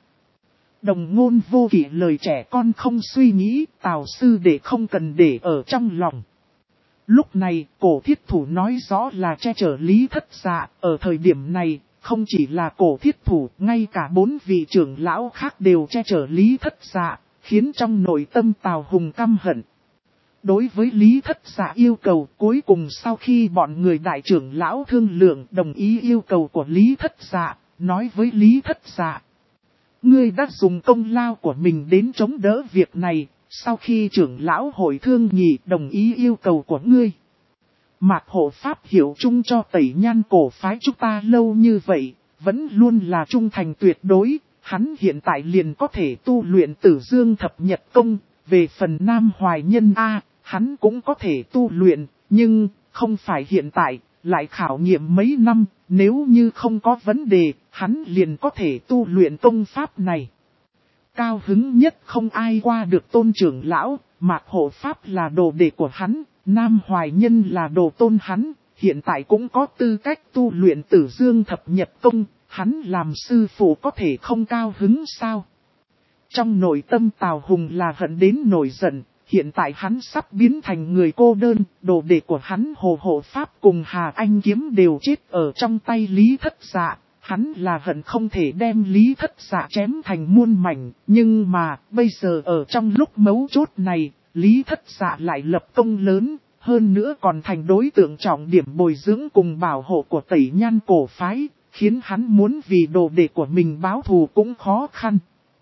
Đồng ngôn vô kỷ lời trẻ con không suy nghĩ, Tào sư đệ không cần để ở trong lòng. Lúc này, Cổ Thiết Thủ nói rõ là che chở Lý Thất Dạ, ở thời điểm này, không chỉ là Cổ Thiết Thủ, ngay cả 4 vị trưởng lão khác đều che chở Lý Thất Dạ, khiến trong nội tâm Tào Hùng căm hận. Đối với Lý Thất Dạ yêu cầu, cuối cùng sau khi bọn người đại trưởng lão thương lượng đồng ý yêu cầu của Lý Thất Dạ, nói với Lý Thất Dạ. Ngươi đã dùng công lao của mình đến chống đỡ việc này, sau khi trưởng lão hội thương nghị đồng ý yêu cầu của ngươi. Mạc Hộ Pháp hiểu chung cho Tẩy Nhan cổ phái chúng ta lâu như vậy, vẫn luôn là trung thành tuyệt đối, hắn hiện tại liền có thể tu luyện Tử Dương Thập Nhật Công, về phần Nam Hoài Nhân hắn cũng có thể tu luyện, nhưng không phải hiện tại, lại khảo nghiệm mấy năm, nếu như không có vấn đề, hắn liền có thể tu luyện công pháp này. Cao hứng nhất không ai qua được tôn trưởng lão, Mạc Hộ Pháp là đồ đệ của hắn, Nam Hoài Nhân là đồ tôn hắn, hiện tại cũng có tư cách tu luyện Tử Dương Thập Nhật Công, hắn làm sư phụ có thể không cao hứng sao? Trong nội tâm Tào Hùng là hận đến nổi giận, hiện tại hắn sắp biến thành người cô đơn, đồ đệ của hắn Hồ Hộ Pháp cùng Hà Anh Kiếm đều chết ở trong tay Lý Thất Dạ. Hắn là hận không thể đem Lý Thất Dạ chém thành muôn mảnh, nhưng mà bây giờ ở trong lúc mấu chốt này, Lý Thất Dạ lại lập công lớn, hơn nữa còn thành đối tượng trọng điểm bồi dưỡng cùng bảo hộ của Tẩy Nhan cổ phái, khiến hắn muốn vì đồ đệ của mình báo thù cũng khó khăn.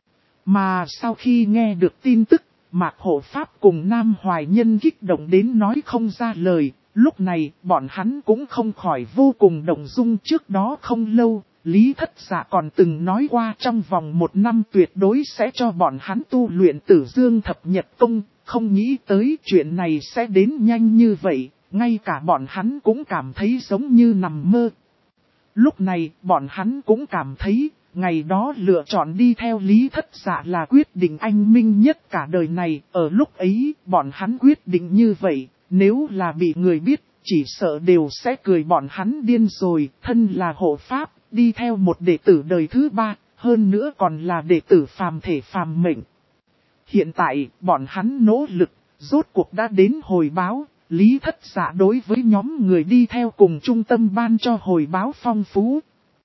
Mà sau khi nghe được tin tức, Mạc Hộ Pháp cùng Nam Hoài Nhân kích động đến nói không ra lời, lúc này bọn hắn cũng không khỏi vô cùng động dung. Trước đó không lâu, Lý Thất Dạ còn từng nói qua trong vòng 1 năm tuyệt đối sẽ cho bọn hắn tu luyện Tử Dương Thập Nhật Công, không nghĩ tới chuyện này sẽ đến nhanh như vậy, ngay cả bọn hắn cũng cảm thấy giống như nằm mơ. Lúc này, bọn hắn cũng cảm thấy, ngày đó lựa chọn đi theo Lý Thất Dạ là quyết định anh minh nhất cả đời này, ở lúc ấy, bọn hắn quyết định như vậy, nếu là bị người biết, chỉ sợ đều sẽ cười bọn hắn điên rồi, thân là hộ pháp, đi theo một đệ tử đời thứ 3, hơn nữa còn là đệ tử phàm thể phàm mệnh. Hiện tại, bọn hắn nỗ lực, rốt cuộc đã đến hồi báo, Lý Thất Dạ đối với nhóm người đi theo cùng trung tâm ban cho hồi báo phong phú.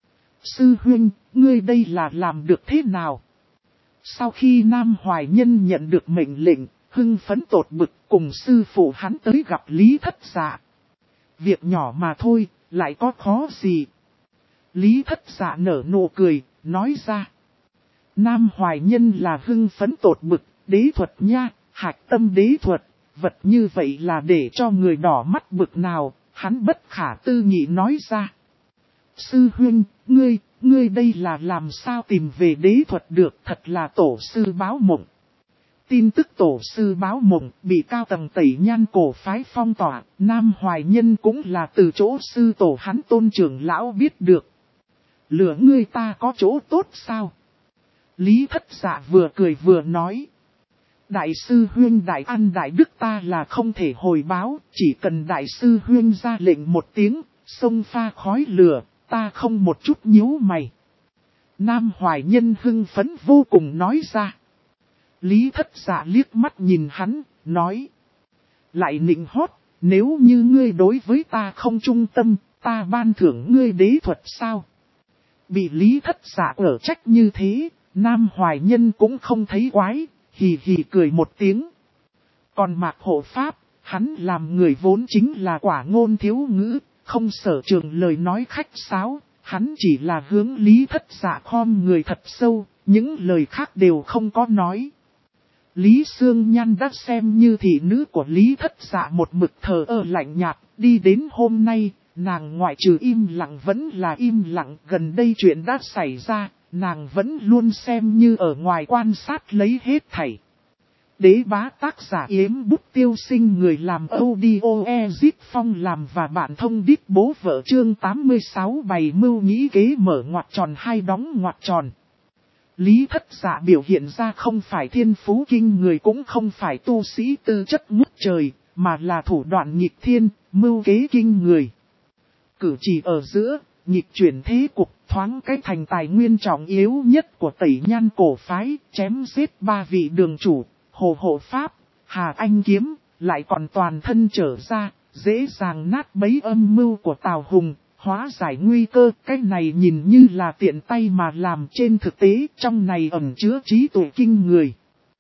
Sư huynh, ngươi đây là làm được thế nào? Sau khi Nam Hoài Nhân nhận được mệnh lệnh, hưng phấn tột bực cùng sư phụ hắn tới gặp Lý Thất Dạ. Việc nhỏ mà thôi, lại có khó gì? Lý Thất Dạ nở nụ cười, nói ra. Nam Hoài Nhân là hưng phấn tột bực, đế thuật nha, hạch tâm đế thuật, vật như vậy là để cho người đỏ mắt bực nào, hắn bất khả tư nghị nói ra. Sư huynh, ngươi đây là làm sao tìm về đế thuật được, thật là tổ sư báo mộng. Tin tức tổ sư báo mộng bị cao tầng Tẩy Nhan cổ phái phong tỏa, Nam Hoài Nhân cũng là từ chỗ sư tổ hắn Tôn trưởng lão biết được. Lửa ngươi ta có chỗ tốt sao? Lý Thất Dạ vừa cười vừa nói. Đại sư huynh đại ăn đại đức ta là không thể hồi báo, chỉ cần đại sư huynh ra lệnh một tiếng, xông pha khói lửa, ta không một chút nhíu mày. Nam Hoài Nhân hưng phấn vô cùng nói ra. Lý Thất Dạ liếc mắt nhìn hắn, nói. Lại nịnh hót, nếu như ngươi đối với ta không trung tâm, ta ban thưởng ngươi đế thuật sao? Bị Lý Thất Dạ ở trách như thế, Nam Hoài Nhân cũng không thấy quái, hì hì cười một tiếng. Còn Mạc Hộ Pháp, hắn làm người vốn chính là quả ngôn thiếu ngữ, không sở trường lời nói khách sáo, hắn chỉ là hướng Lý Thất Dạ khom người thật sâu, những lời khác đều không có nói. Lý Sương Nhan đã xem như thị nữ của Lý Thất Dạ một mực thờ ơ lạnh nhạt, đi đến hôm nay, nàng ngoại trừ im lặng vẫn là im lặng, gần đây chuyện đã xảy ra, nàng vẫn luôn xem như ở ngoài quan sát lấy hết thảy. Đế bá tác giả Yếm Bút Tiêu Sinh, người làm audio Ezit Phong làm và bạn thông điệp bố vợ, chương 86 bày mưu nghĩ kế mở ngoặc tròn hai đóng ngoặc tròn. Lý Thất Dạ biểu hiện ra không phải thiên phú kinh người cũng không phải tu sĩ tư chất ngút trời, mà là thủ đoạn nghịch thiên, mưu kế kinh người. Cử chỉ ở giữa, nghịch chuyển thế cục, thoáng cái thành tài nguyên trọng yếu nhất của Tẩy Nhan cổ phái, chém giết 3 vị đường chủ, Hồ Hộ Pháp, Hà Anh Kiếm, lại còn toàn thân trở ra, dễ dàng nát bấy âm mưu của Tào Hùng, hóa giải nguy cơ. Cái này nhìn như là tiện tay mà làm, trên thực tế trong này ẩn chứa trí tuệ kinh người.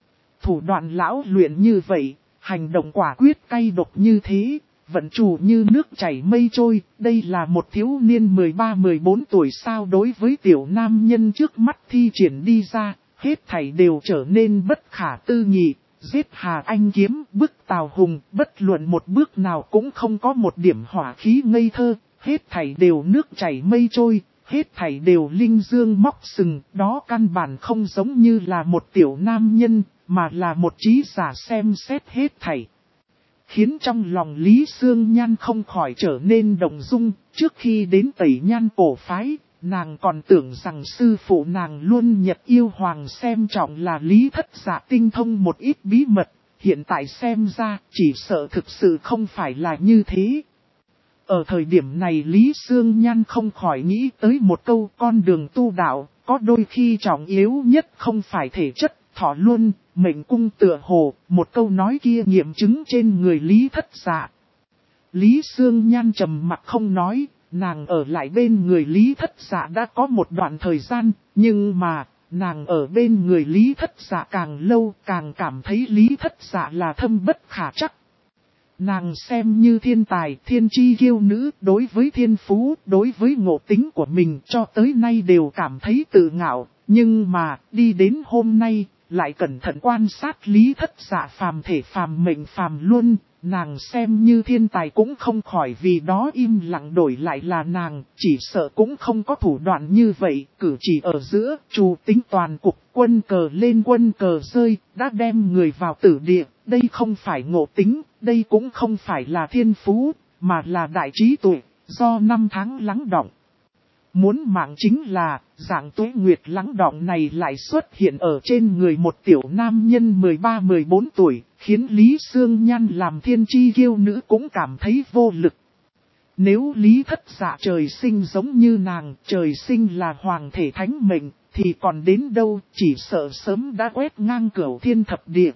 Thủ đoạn lão luyện như vậy, hành động quả quyết cay độc như thế, vận chủ như nước chảy mây trôi, đây là một thiếu niên 13-14 tuổi sao? Đối với tiểu nam nhân trước mắt thi triển đi ra, hết thảy đều trở nên bất khả tư nghị. Giết Hà Anh Kiếm, bức Tào Hùng, bất luận một bước nào cũng không có một điểm hỏa khí ngây thơ, hết thảy đều nước chảy mây trôi, hết thảy đều linh dương móc sừng, đó căn bản không giống như là một tiểu nam nhân, mà là một trí giả xem xét hết thảy. Khiến trong lòng Lý Sương Nhan không khỏi trở nên động dung, trước khi đến Tẩy Nhan cổ phái, nàng còn tưởng rằng sư phụ nàng luôn Nhật Yêu Hoàng xem trọng là Lý Thất Dạ tinh thông một ít bí mật, hiện tại xem ra chỉ sợ thực sự không phải là như thế. Ở thời điểm này Lý Sương Nhan không khỏi nghĩ tới một câu: con đường tu đạo, có đôi khi trọng yếu nhất không phải thể chất, thọ luân, mệnh cung tựa hồ, một câu nói kia nghiệm chứng trên người Lý Thất Dạ. Lý Sương Nhan trầm mặt không nói, nàng ở lại bên người Lý Thất Dạ đã có một đoạn thời gian, nhưng mà, nàng ở bên người Lý Thất Dạ càng lâu càng cảm thấy Lý Thất Dạ là thâm bất khả trắc. Nàng xem như thiên tài, thiên chi kiêu nữ, đối với thiên phú, đối với ngộ tính của mình cho tới nay đều cảm thấy tự ngạo, nhưng mà, đi đến hôm nay, lại cẩn thận quan sát Lý Thất Dạ phàm thể phàm mệnh phàm luân, nàng xem như thiên tài cũng không khỏi vì đó im lặng. Đổi lại là nàng, chỉ sợ cũng không có thủ đoạn như vậy, cử chỉ ở giữa, chủ tính toàn cục, quân cờ lên quân cờ rơi, đã đem người vào tử địa, đây không phải ngộ tính, đây cũng không phải là thiên phú, mà là đại trí tuệ, do năm tháng lắng đọng. Muốn mạng chính là, dạng tuế nguyệt lắng đọng này lại xuất hiện ở trên người một tiểu nam nhân 13-14 tuổi, khiến Lý Sương Nhan làm thiên chi kiêu nữ cũng cảm thấy vô lực. Nếu Lý Thất Dạ trời sinh giống như nàng, trời sinh là hoàng thể thánh mệnh, thì còn đến đâu, chỉ sợ sớm đã quét ngang cửu thiên thập địa.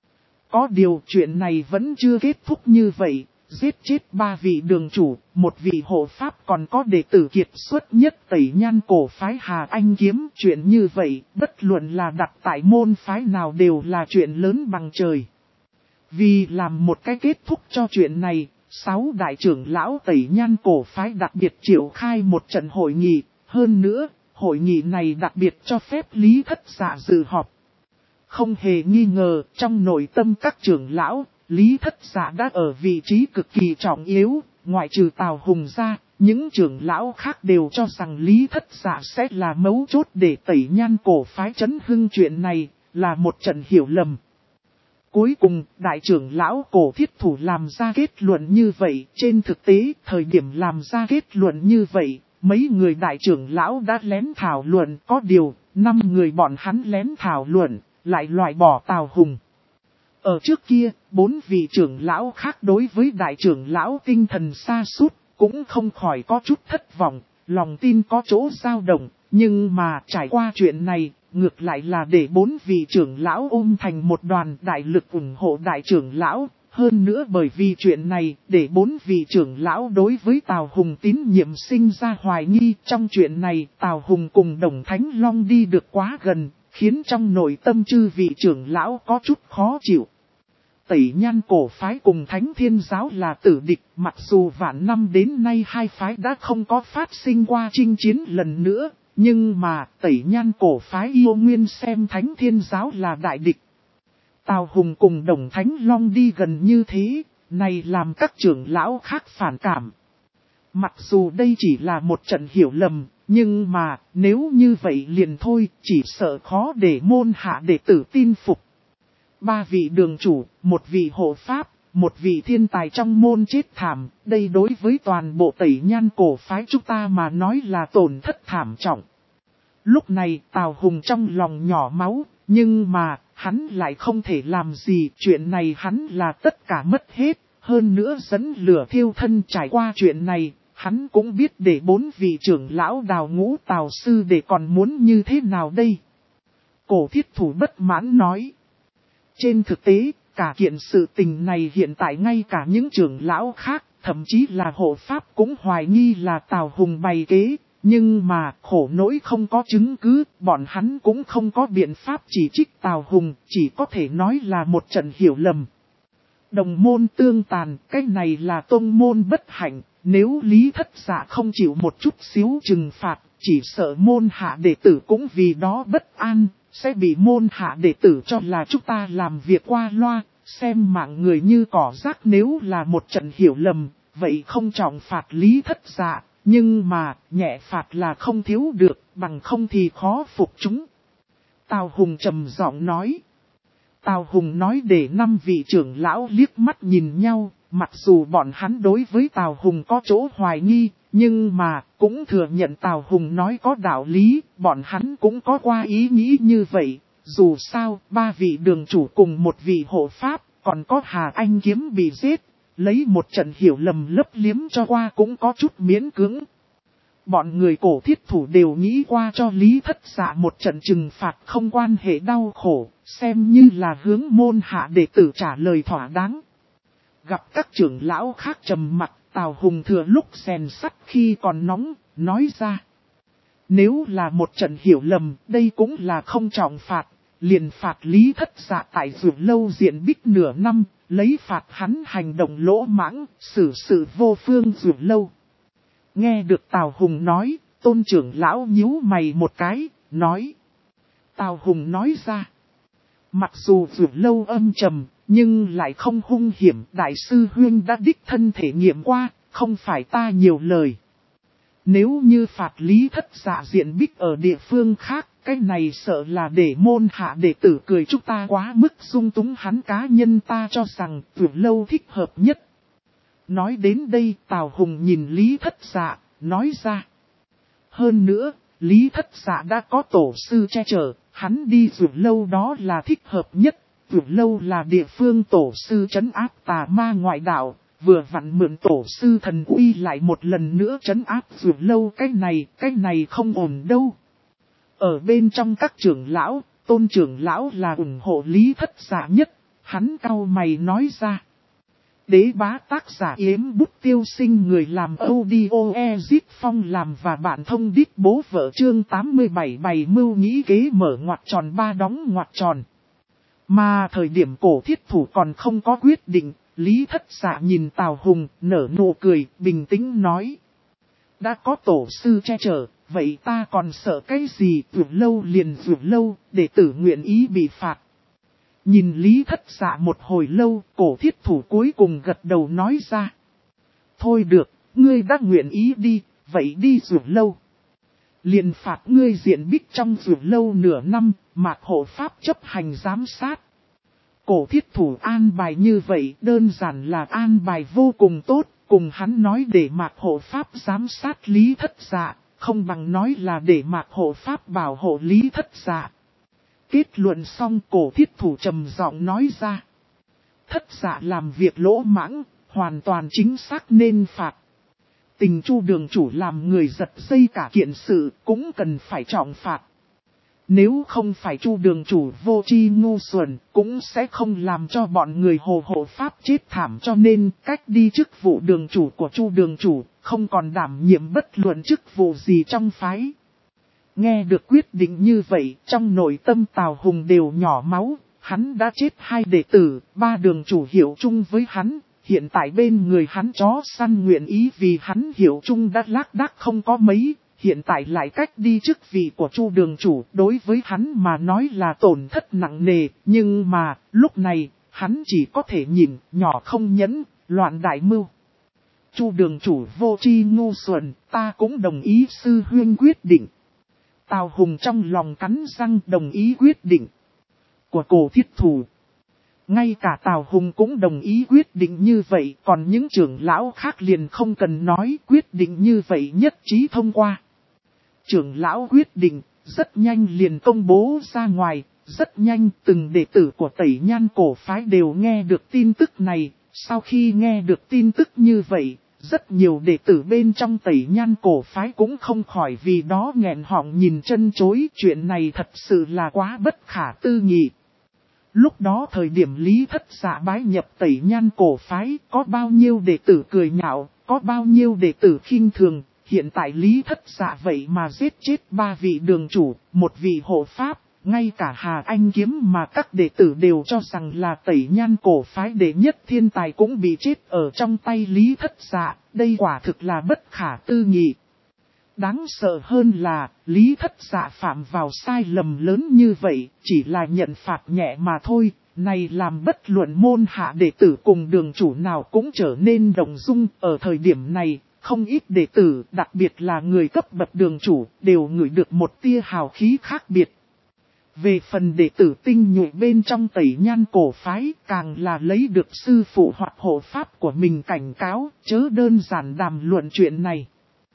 Có điều chuyện này vẫn chưa kết thúc như vậy. Giết chết 3 vị đường chủ, 1 vị hộ pháp, còn có đệ tử kiệt xuất nhất Tẩy Nhan cổ phái Hà Anh Kiếm. Chuyện như vậy, bất luận là đặt tại môn phái nào đều là chuyện lớn bằng trời. Vì làm một cái kết thúc cho chuyện này, 6 đại trưởng lão Tẩy Nhan cổ phái đặc biệt triệu khai một trận hội nghị. Hơn nữa, hội nghị này đặc biệt cho phép Lý Thất Dạ dự họp. Không hề nghi ngờ, trong nội tâm các trưởng lão, Lý Thất Dạ đã ở vị trí cực kỳ trọng yếu, ngoại trừ Tào Hùng ra, những trưởng lão khác đều cho rằng Lý Thất Dạ sẽ là mấu chốt để tẩy nhan cổ phái chấn hưng. Chuyện này là một trận hiểu lầm. Cuối cùng, đại trưởng lão Cổ Thiết Thủ làm ra kết luận như vậy. Trên thực tế, thời điểm làm ra kết luận như vậy, mấy người đại trưởng lão đã lén thảo luận. Có điều, 5 người bọn hắn lén thảo luận, lại loại bỏ Tào Hùng. Ở trước kia, 4 vị trưởng lão khác đối với đại trưởng lão tinh thần sa sút cũng không khỏi có chút thất vọng, lòng tin có chỗ dao động. Nhưng mà trải qua chuyện này, ngược lại là để 4 vị trưởng lão ôm thành một đoàn đại lực ủng hộ đại trưởng lão. Hơn nữa bởi vì chuyện này, để 4 vị trưởng lão đối với Tào Hùng tín nhiệm sinh ra hoài nghi. Trong chuyện này, Tào Hùng cùng Đồng Thánh Long đi được quá gần, khiến trong nội tâm chư vị trưởng lão có chút khó chịu. Tẩy nhan cổ phái cùng Thánh Thiên Giáo là tử địch, mặc dù vạn năm đến nay hai phái đã không có phát sinh qua chinh chiến lần nữa, nhưng mà tẩy nhan cổ phái yêu nguyên xem Thánh Thiên Giáo là đại địch. Tào Hùng cùng Đồng Thánh Long đi gần như thế, này làm các trưởng lão khác phản cảm. Mặc dù đây chỉ là một trận hiểu lầm, nhưng mà nếu như vậy liền thôi, chỉ sợ khó để môn hạ đệ tử tin phục. 3 vị đường chủ, 1 vị hộ pháp, 1 vị thiên tài trong môn chết thảm, đây đối với toàn bộ tẩy nhan cổ phái chúng ta mà nói là tổn thất thảm trọng. Lúc này Tào Hùng trong lòng nhỏ máu, nhưng mà hắn lại không thể làm gì, chuyện này hắn là tất cả mất hết, hơn nữa dẫn lửa thiêu thân. Trải qua chuyện này, hắn cũng biết để 4 vị trưởng lão đào ngũ Tào sư để còn muốn như thế nào đây. Cổ Thiết Thủ bất mãn nói. Trên thực tế, cả kiện sự tình này hiện tại ngay cả những trưởng lão khác, thậm chí là hộ pháp cũng hoài nghi là Tào Hùng bày kế. Nhưng mà khổ nỗi không có chứng cứ, bọn hắn cũng không có biện pháp chỉ trích Tào Hùng, chỉ có thể nói là một trận hiểu lầm. Đồng môn tương tàn, cái này là tông môn bất hạnh, nếu Lý Thất Dạ không chịu một chút xíu trừng phạt, chỉ sợ môn hạ đệ tử cũng vì đó bất an, sẽ bị môn hạ đệ tử cho là chúng ta làm việc qua loa, xem mạng người như cỏ rác. Nếu là một trận hiểu lầm, vậy không trọng phạt Lý Thất Dạ. Nhưng mà, nhẹ phạt là không thiếu được, bằng không thì khó phục chúng. Tào Hùng trầm giọng nói. Tào Hùng nói để 5 vị trưởng lão liếc mắt nhìn nhau, mặc dù bọn hắn đối với Tào Hùng có chỗ hoài nghi, nhưng mà cũng thừa nhận Tào Hùng nói có đạo lý, bọn hắn cũng có qua ý nghĩ như vậy. Dù sao, 3 vị đường chủ cùng 1 vị hộ pháp, còn có Hà Anh Kiếm bị giết. Lấy một trận hiểu lầm lấp liếm cho qua cũng có chút miễn cưỡng. Bọn người Cổ Thiết Thủ đều nghĩ qua cho Lý Thất Dạ một trận trừng phạt không quan hệ đau khổ, xem như là hướng môn hạ đệ tử trả lời thỏa đáng. Gặp các trưởng lão khác trầm mặc, Tào Hùng thừa lúc rèn sắt khi còn nóng, nói ra. Nếu là một trận hiểu lầm, đây cũng là không trọng phạt, liền phạt Lý Thất Dạ tại Dược Lâu diện bích nửa năm. Lấy phạt hắn hành động lỗ mãng, xử sự vô phương Dược Lâu. Nghe được Tào Hùng nói, Tôn trưởng lão nhíu mày một cái, nói. Tào Hùng nói ra. Mặc dù Dược Lâu âm trầm, nhưng lại không hung hiểm. Đại sư Huyên đã đích thân thể nghiệm qua, không phải ta nhiều lời. Nếu như phạt Lý Thất Dạ diện bích ở địa phương khác, cái này sợ là để môn hạ đệ tử cười chúng ta quá mức dung túng hắn. Cá nhân ta cho rằng Dược Lâu thích hợp nhất. Nói đến đây Tào Hùng nhìn Lý Thất Dạ, nói ra. Hơn nữa, Lý Thất Dạ đã có tổ sư che chở, hắn đi Dược Lâu đó là thích hợp nhất. Dược Lâu là địa phương tổ sư trấn áp tà ma ngoại đạo, vừa vặn mượn tổ sư thần uy lại một lần nữa trấn áp Dược Lâu. Cái này không ổn đâu. Ở bên trong các trưởng lão, Tôn trưởng lão là ủng hộ Lý Thất Dạ nhất, hắn cau mày nói ra. Đế bá tác giả Yếm Bút Tiêu Sinh, người làm audio Ezit Phong làm và bạn thông đít bố vợ. Chương 87 bày mưu nghĩ kế mở ngoặc tròn 3 đóng ngoặc tròn. Mà thời điểm Cổ Thiết Thủ còn không có quyết định, Lý Thất Dạ nhìn Tào Hùng, nở nụ cười, bình tĩnh nói. Đã có tổ sư che chở, vậy ta còn sợ cái gì, vượt lâu liền vượt lâu, đệ tử nguyện ý bị phạt. Nhìn Lý Thất Dạ một hồi lâu, Cổ Thiết Thủ cuối cùng gật đầu nói ra. Thôi được, ngươi đã nguyện ý đi, vậy đi vượt lâu. Liền phạt ngươi diện bích trong vượt lâu nửa năm, Mạc Hộ Pháp chấp hành giám sát. Cổ Thiết Thủ an bài như vậy đơn giản là an bài vô cùng tốt, cùng hắn nói để Mạc Hộ Pháp giám sát Lý Thất Dạ, không bằng nói là để Mạc Hộ Pháp bảo hộ Lý Thất Dạ. Kết luận xong, Cổ Thiết Thủ trầm giọng nói ra. Thất Dạ làm việc lỗ mãng, hoàn toàn chính xác nên phạt. Tình Chu đường chủ làm người giật dây cả kiện sự cũng cần phải trọng phạt. Nếu không phải Chu đường chủ vô tri ngu xuẩn, cũng sẽ không làm cho bọn người Hồ Hộ Pháp chết thảm, cho nên cách đi chức vụ đường chủ của Chu đường chủ, không còn đảm nhiệm bất luận chức vụ gì trong phái. Nghe được quyết định như vậy, trong nội tâm Tào Hùng đều nhỏ máu, hắn đã chết 2 đệ tử, 3 đường chủ hiệu chung với hắn, hiện tại bên người hắn chó săn nguyện ý vì hắn hiệu chung đã lác đác không có mấy. Hiện tại lại cách đi chức vị của Chu đường chủ, đối với hắn mà nói là tổn thất nặng nề, nhưng mà, lúc này, hắn chỉ có thể nhìn, nhỏ không nhẫn, loạn đại mưu. Chu đường chủ vô tri ngu xuẩn, ta cũng đồng ý sư huynh quyết định. Tào Hùng trong lòng cắn răng đồng ý quyết định của Cổ Thiết Thủ. Ngay cả Tào Hùng cũng đồng ý quyết định như vậy, còn những trưởng lão khác liền không cần nói, quyết định như vậy nhất trí thông qua. Trưởng lão quyết định, rất nhanh liền công bố ra ngoài, rất nhanh từng đệ tử của Tẩy Nhan cổ phái đều nghe được tin tức này. Sau khi nghe được tin tức như vậy, rất nhiều đệ tử bên trong Tẩy Nhan cổ phái cũng không khỏi vì đó nghẹn họng nhìn chân chối. Chuyện này thật sự là quá bất khả tư nghị. Lúc đó thời điểm Lý Thất Dạ bái nhập Tẩy Nhan cổ phái, có bao nhiêu đệ tử cười nhạo, có bao nhiêu đệ tử khinh thường. Hiện tại Lý Thất Dạ vậy mà giết chết 3 vị đường chủ, 1 vị hộ pháp, ngay cả Hà Anh Kiếm mà các đệ tử đều cho rằng là Tẩy Nhan cổ phái đệ nhất thiên tài cũng bị chết ở trong tay Lý Thất Dạ, đây quả thực là bất khả tư nghị. Đáng sợ hơn là, Lý Thất Dạ phạm vào sai lầm lớn như vậy, chỉ là nhận phạt nhẹ mà thôi, này làm bất luận môn hạ đệ tử cùng đường chủ nào cũng trở nên động dung. Ở thời điểm này, không ít đệ tử, đặc biệt là người cấp bậc đường chủ, đều ngửi được một tia hào khí khác biệt. Về phần đệ tử tinh nhuệ bên trong Tẩy Nhan cổ phái, càng là lấy được sư phụ hoặc hộ pháp của mình cảnh cáo, chớ đơn giản đàm luận chuyện này.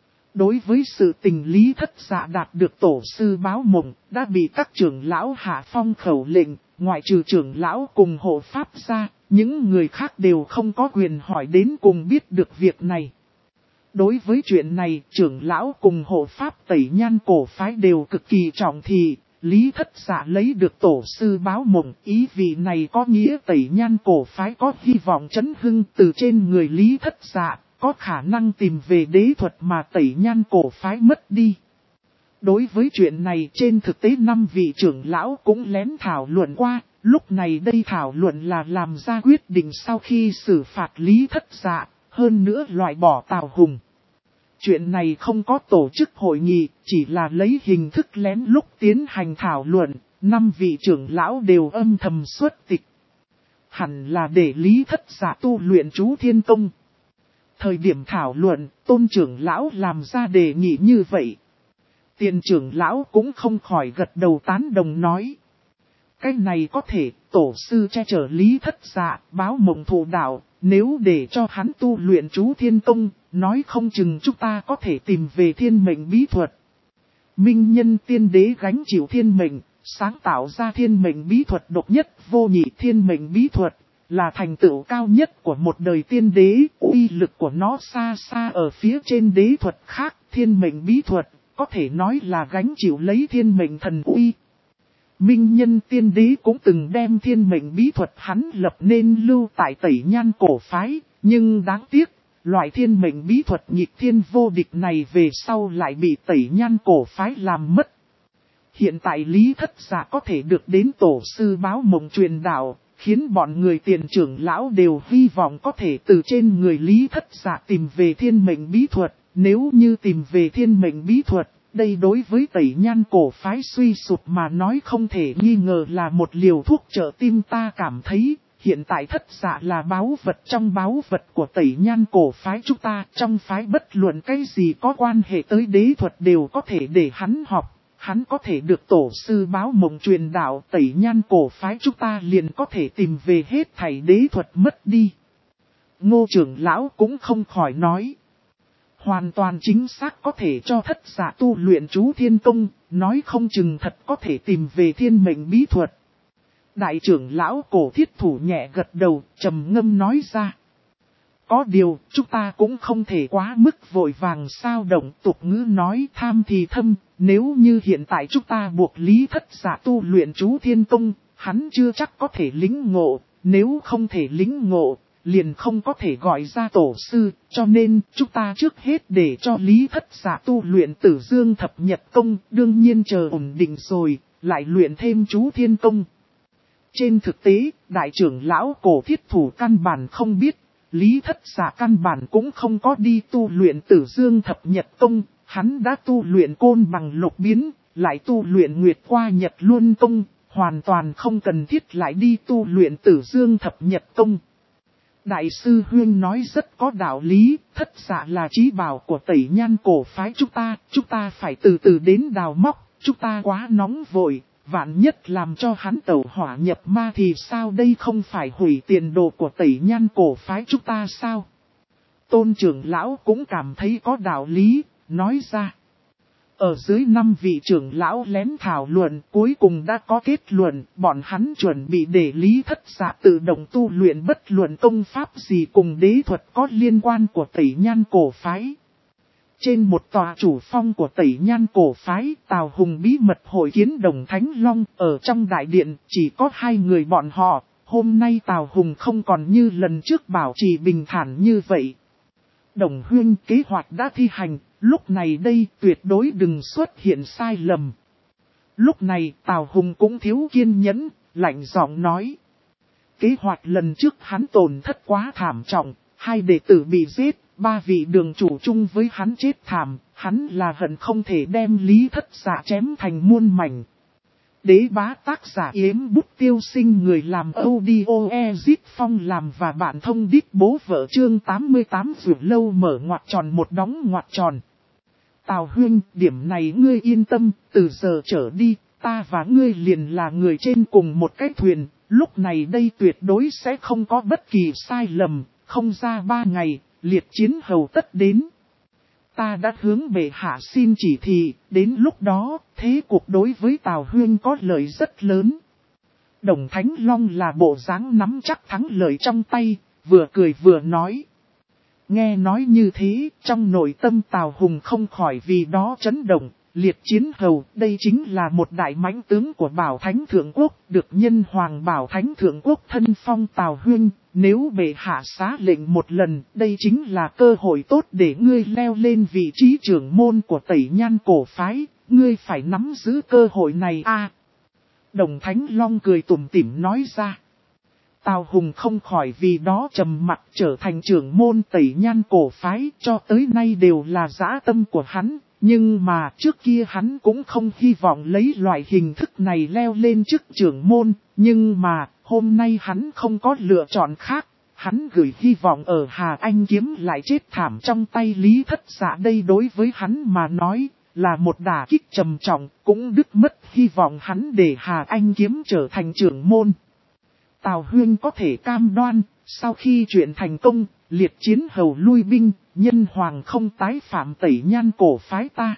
Đối với sự tình Lý Thất Dạ đạt được tổ sư báo mộng, đã bị các trưởng lão hạ phong khẩu lệnh, ngoại trừ trưởng lão cùng hộ pháp ra, những người khác đều không có quyền hỏi đến cùng biết được việc này. Đối với chuyện này, trưởng lão cùng hộ pháp Tẩy Nhan cổ phái đều cực kỳ trọng thị. Lý Thất Dạ lấy được tổ sư báo mộng, ý vị này có nghĩa Tẩy Nhan cổ phái có hy vọng chấn hưng từ trên người Lý Thất Dạ, có khả năng tìm về đế thuật mà Tẩy Nhan cổ phái mất đi. Đối với chuyện này trên thực tế 5 vị trưởng lão cũng lén thảo luận qua, lúc này đây thảo luận là làm ra quyết định sau khi xử phạt Lý Thất Dạ, hơn nữa loại bỏ Tào Hùng. Chuyện này không có tổ chức hội nghị, chỉ là lấy hình thức lén lúc tiến hành thảo luận, 5 vị trưởng lão đều âm thầm xuất tịch. Hẳn là để Lý Thất Dạ tu luyện chú thiên công. Thời điểm thảo luận, Tôn trưởng lão làm ra đề nghị như vậy. Tiền trưởng lão cũng không khỏi gật đầu tán đồng nói. Cái này có thể, tổ sư che chở Lý Thất Dạ, báo mộng thụ đạo, nếu để cho hắn tu luyện chú thiên công, nói không chừng chúng ta có thể tìm về thiên mệnh bí thuật. Minh nhân tiên đế gánh chịu thiên mệnh, sáng tạo ra thiên mệnh bí thuật độc nhất vô nhị. Thiên mệnh bí thuật là thành tựu cao nhất của một đời tiên đế, uy lực của nó xa xa ở phía trên đế thuật khác. Thiên mệnh bí thuật có thể nói là gánh chịu lấy thiên mệnh thần uy. Minh nhân tiên đế cũng từng đem thiên mệnh bí thuật hắn lập nên lưu tại Tẩy Nhan cổ phái, nhưng đáng tiếc, loại thiên mệnh bí thuật nghịch thiên vô địch này về sau lại bị Tẩy Nhan cổ phái làm mất. Hiện tại Lý Thất Dạ có thể được đến tổ sư báo mộng truyền đạo, khiến bọn người tiền trưởng lão đều hy vọng có thể từ trên người Lý Thất Dạ tìm về thiên mệnh bí thuật. Nếu như tìm về thiên mệnh bí thuật, đây đối với Tẩy Nhan cổ phái suy sụp mà nói không thể nghi ngờ là một liều thuốc trợ tim. Ta cảm thấy, hiện tại Thất Dạ là báu vật trong báu vật của Tẩy Nhan cổ phái chúng ta. Trong phái bất luận cái gì có quan hệ tới đế thuật đều có thể để hắn học. Hắn có thể được tổ sư báo mộng truyền đạo, Tẩy Nhan cổ phái chúng ta liền có thể tìm về hết thảy đế thuật mất đi. Ngô trưởng lão cũng không khỏi nói. Hoàn toàn chính xác có thể cho Thất Dạ tu luyện chú thiên công, nói không chừng thật có thể tìm về thiên mệnh bí thuật. Đại trưởng lão Cổ Thiết Thủ nhẹ gật đầu, trầm ngâm nói ra. Có điều, chúng ta cũng không thể quá mức vội vàng sao động. Tục ngữ nói tham thì thâm, nếu như hiện tại chúng ta buộc Lý Thất Dạ tu luyện chú thiên công, hắn chưa chắc có thể lĩnh ngộ, nếu không thể lĩnh ngộ, liền không có thể gọi ra tổ sư, cho nên chúng ta trước hết để cho Lý Thất Dạ tu luyện Tử Dương Thập Nhật Công, đương nhiên chờ ổn định rồi, lại luyện thêm chú thiên công. Trên thực tế, đại trưởng lão Cổ Thiết Thủ căn bản không biết, Lý Thất Dạ căn bản cũng không có đi tu luyện Tử Dương Thập Nhật Công, hắn đã tu luyện Côn Bằng Lục Biến, lại tu luyện Nguyệt Qua Nhật Luân Công, hoàn toàn không cần thiết lại đi tu luyện Tử Dương Thập Nhật Công. Đại sư Huyên nói rất có đạo lý, Thất Dạ là chí bảo của Tẩy Nhan cổ phái chúng ta phải từ từ đến đào móc, chúng ta quá nóng vội, vạn nhất làm cho hắn tẩu hỏa nhập ma thì sao, đây không phải hủy tiền đồ của Tẩy Nhan cổ phái chúng ta sao? Tôn trưởng lão cũng cảm thấy có đạo lý, nói ra. Ở dưới 5 vị trưởng lão lén thảo luận, cuối cùng đã có kết luận, bọn hắn chuẩn bị để Lý Thất Dạ tự động tu luyện bất luận công pháp gì cùng đế thuật có liên quan của Tẩy Nhan cổ phái. Trên một tòa chủ phong của Tẩy Nhan cổ phái, Tào Hùng bí mật hội kiến Đồng Thánh Long, ở trong đại điện chỉ có 2 người bọn họ. Hôm nay Tào Hùng không còn như lần trước bảo trì bình thản như vậy. Đồng Huyên, kế hoạch đã thi hành, lúc này đây tuyệt đối đừng xuất hiện sai lầm. Lúc này Tào Hùng cũng thiếu kiên nhẫn, lạnh giọng nói. Kế hoạch lần trước hắn tổn thất quá thảm trọng, 2 đệ tử bị giết, 3 vị đường chủ chung với hắn chết thảm, hắn là hận không thể đem Lý Thất Dạ chém thành muôn mảnh. Đế bá tác giả Yếm Bút Tiêu Sinh, người làm audio Ezit Phong làm và bạn thông đít bố vợ chương 88 vừa lâu mở ngoặc tròn một đóng ngoặc tròn. Tào Huyên, điểm này ngươi yên tâm, từ giờ trở đi, ta và ngươi liền là người trên cùng một cái thuyền, lúc này đây tuyệt đối sẽ không có bất kỳ sai lầm, không ra 3 ngày, liệt chiến hầu tất đến. Ta đã hướng bệ hạ xin chỉ thị, đến lúc đó, thế cuộc đối với Tào Huyên có lợi rất lớn. Đồng Thánh Long là bộ dáng nắm chắc thắng lợi trong tay, vừa cười vừa nói. Nghe nói như thế, trong nội tâm Tào Hùng không khỏi vì đó chấn động, liệt chiến hầu, đây chính là một đại mãnh tướng của Bảo Thánh Thượng Quốc, được nhân hoàng Bảo Thánh Thượng Quốc thân phong Tào Huyên. Nếu bệ hạ xá lệnh một lần, đây chính là cơ hội tốt để ngươi leo lên vị trí trưởng môn của Tẩy Nhan cổ phái, ngươi phải nắm giữ cơ hội này a. Đồng Thánh Long cười tủm tỉm nói ra. Tào Hùng không khỏi vì đó trầm mặt, trở thành trưởng môn Tẩy Nhan cổ phái, cho tới nay đều là dã tâm của hắn. Nhưng mà trước kia hắn cũng không hy vọng lấy loại hình thức này leo lên chức trưởng môn, nhưng mà hôm nay hắn không có lựa chọn khác, hắn gửi hy vọng ở Hà Anh Kiếm lại chết thảm trong tay Lý Thất Dạ, đây đối với hắn mà nói là một đả kích trầm trọng, cũng đứt mất hy vọng hắn để Hà Anh Kiếm trở thành trưởng môn. Tào Huyên có thể cam đoan, sau khi chuyện thành công, liệt chiến hầu lui binh, nhân hoàng không tái phạm Tẩy Nhan cổ phái ta.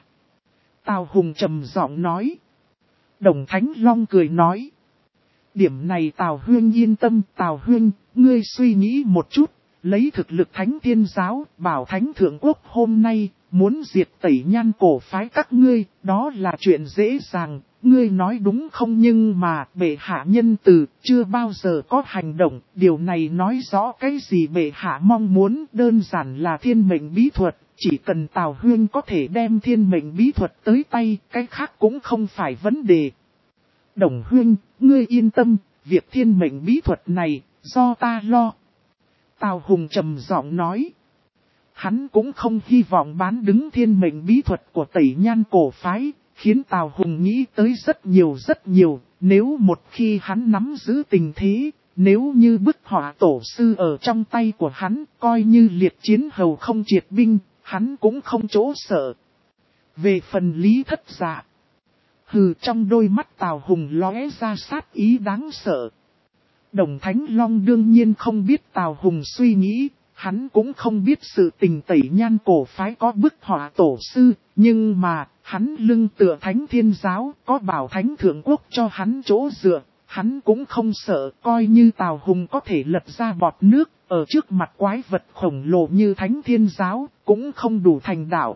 Tào Hùng trầm giọng nói. Đồng Thánh Long cười nói. Điểm này Tào Huyên yên tâm, Tào Huyên, ngươi suy nghĩ một chút, lấy thực lực Thánh Thiên Giáo, Bảo Thánh Thượng Quốc hôm nay, muốn diệt Tẩy Nhan cổ phái các ngươi, đó là chuyện dễ dàng, ngươi nói đúng không? Nhưng mà bệ hạ nhân từ, chưa bao giờ có hành động, điều này nói rõ cái gì? Bệ hạ mong muốn đơn giản là thiên mệnh bí thuật, chỉ cần Tào Huyên có thể đem thiên mệnh bí thuật tới tay, cái khác cũng không phải vấn đề. Đồng Huyên, ngươi yên tâm, việc thiên mệnh bí thuật này, do ta lo. Tào Hùng trầm giọng nói. Hắn cũng không hy vọng bán đứng thiên mệnh bí thuật của Tẩy Nhan cổ phái, khiến Tào Hùng nghĩ tới rất nhiều, nếu một khi hắn nắm giữ tình thế, nếu như bức họa tổ sư ở trong tay của hắn, coi như liệt chiến hầu không triệt binh, hắn cũng không chỗ sợ. Về phần Lý Thất Dạ, trong đôi mắt Tào Hùng lóe ra sát ý đáng sợ. Đồng Thánh Long đương nhiên không biết Tào Hùng suy nghĩ, hắn cũng không biết sự tình Tẩy Nhan cổ phái có bức họa tổ sư, nhưng mà, hắn lưng tựa Thánh Thiên Giáo, có Bảo Thánh Thượng Quốc cho hắn chỗ dựa, hắn cũng không sợ, coi như Tào Hùng có thể lật ra bọt nước, ở trước mặt quái vật khổng lồ như Thánh Thiên Giáo, cũng không đủ thành đạo.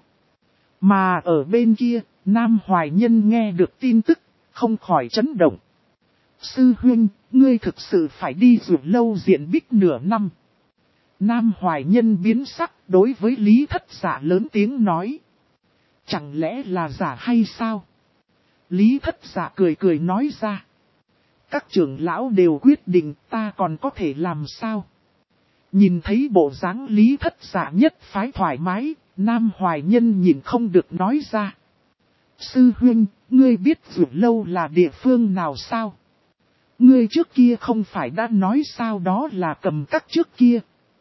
Mà ở bên kia, Nam Hoài Nhân nghe được tin tức, không khỏi chấn động. Sư huynh, ngươi thực sự phải đi Dược Lâu diện bích nửa năm. Nam Hoài Nhân biến sắc đối với Lý Thất Dạ lớn tiếng nói. Chẳng lẽ là giả hay sao? Lý Thất Dạ cười nói ra. Các trưởng lão đều quyết định, ta còn có thể làm sao? Nhìn thấy bộ dáng Lý Thất Dạ nhất phái thoải mái, Nam Hoài Nhân nhìn không được nói ra. Sư huynh, ngươi biết Dược Lâu là địa phương nào sao? Ngươi trước kia không phải đã nói sao đó là cầm các trước kia.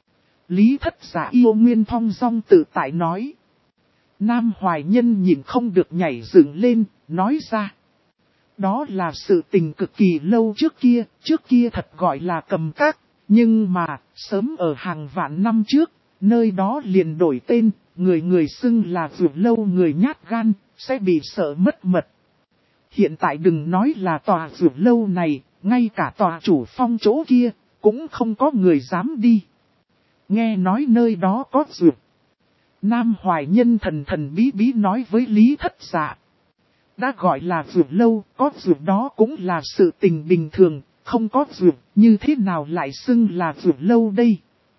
Lý Thất Dạ yêu nguyên thong dong tự tại nói. Nam Hoài Nhân nhìn không được nhảy dựng lên, nói ra. Đó là sự tình cực kỳ lâu trước kia thật gọi là cầm các, nhưng mà, sớm ở hàng vạn năm trước, nơi đó liền đổi tên, người xưng là Dược Lâu người nhát gan, sẽ bị sợ mất mật. Hiện tại đừng nói là tòa Dược Lâu này, ngay cả tòa chủ phong chỗ kia, cũng không có người dám đi. Nghe nói nơi đó có dược. Nam Hoài Nhân thần bí nói với Lý Thất Dạ. Đã gọi là dược lâu, có dược đó cũng là sự tình bình thường, không có dược, như thế nào lại xưng là dược lâu đây?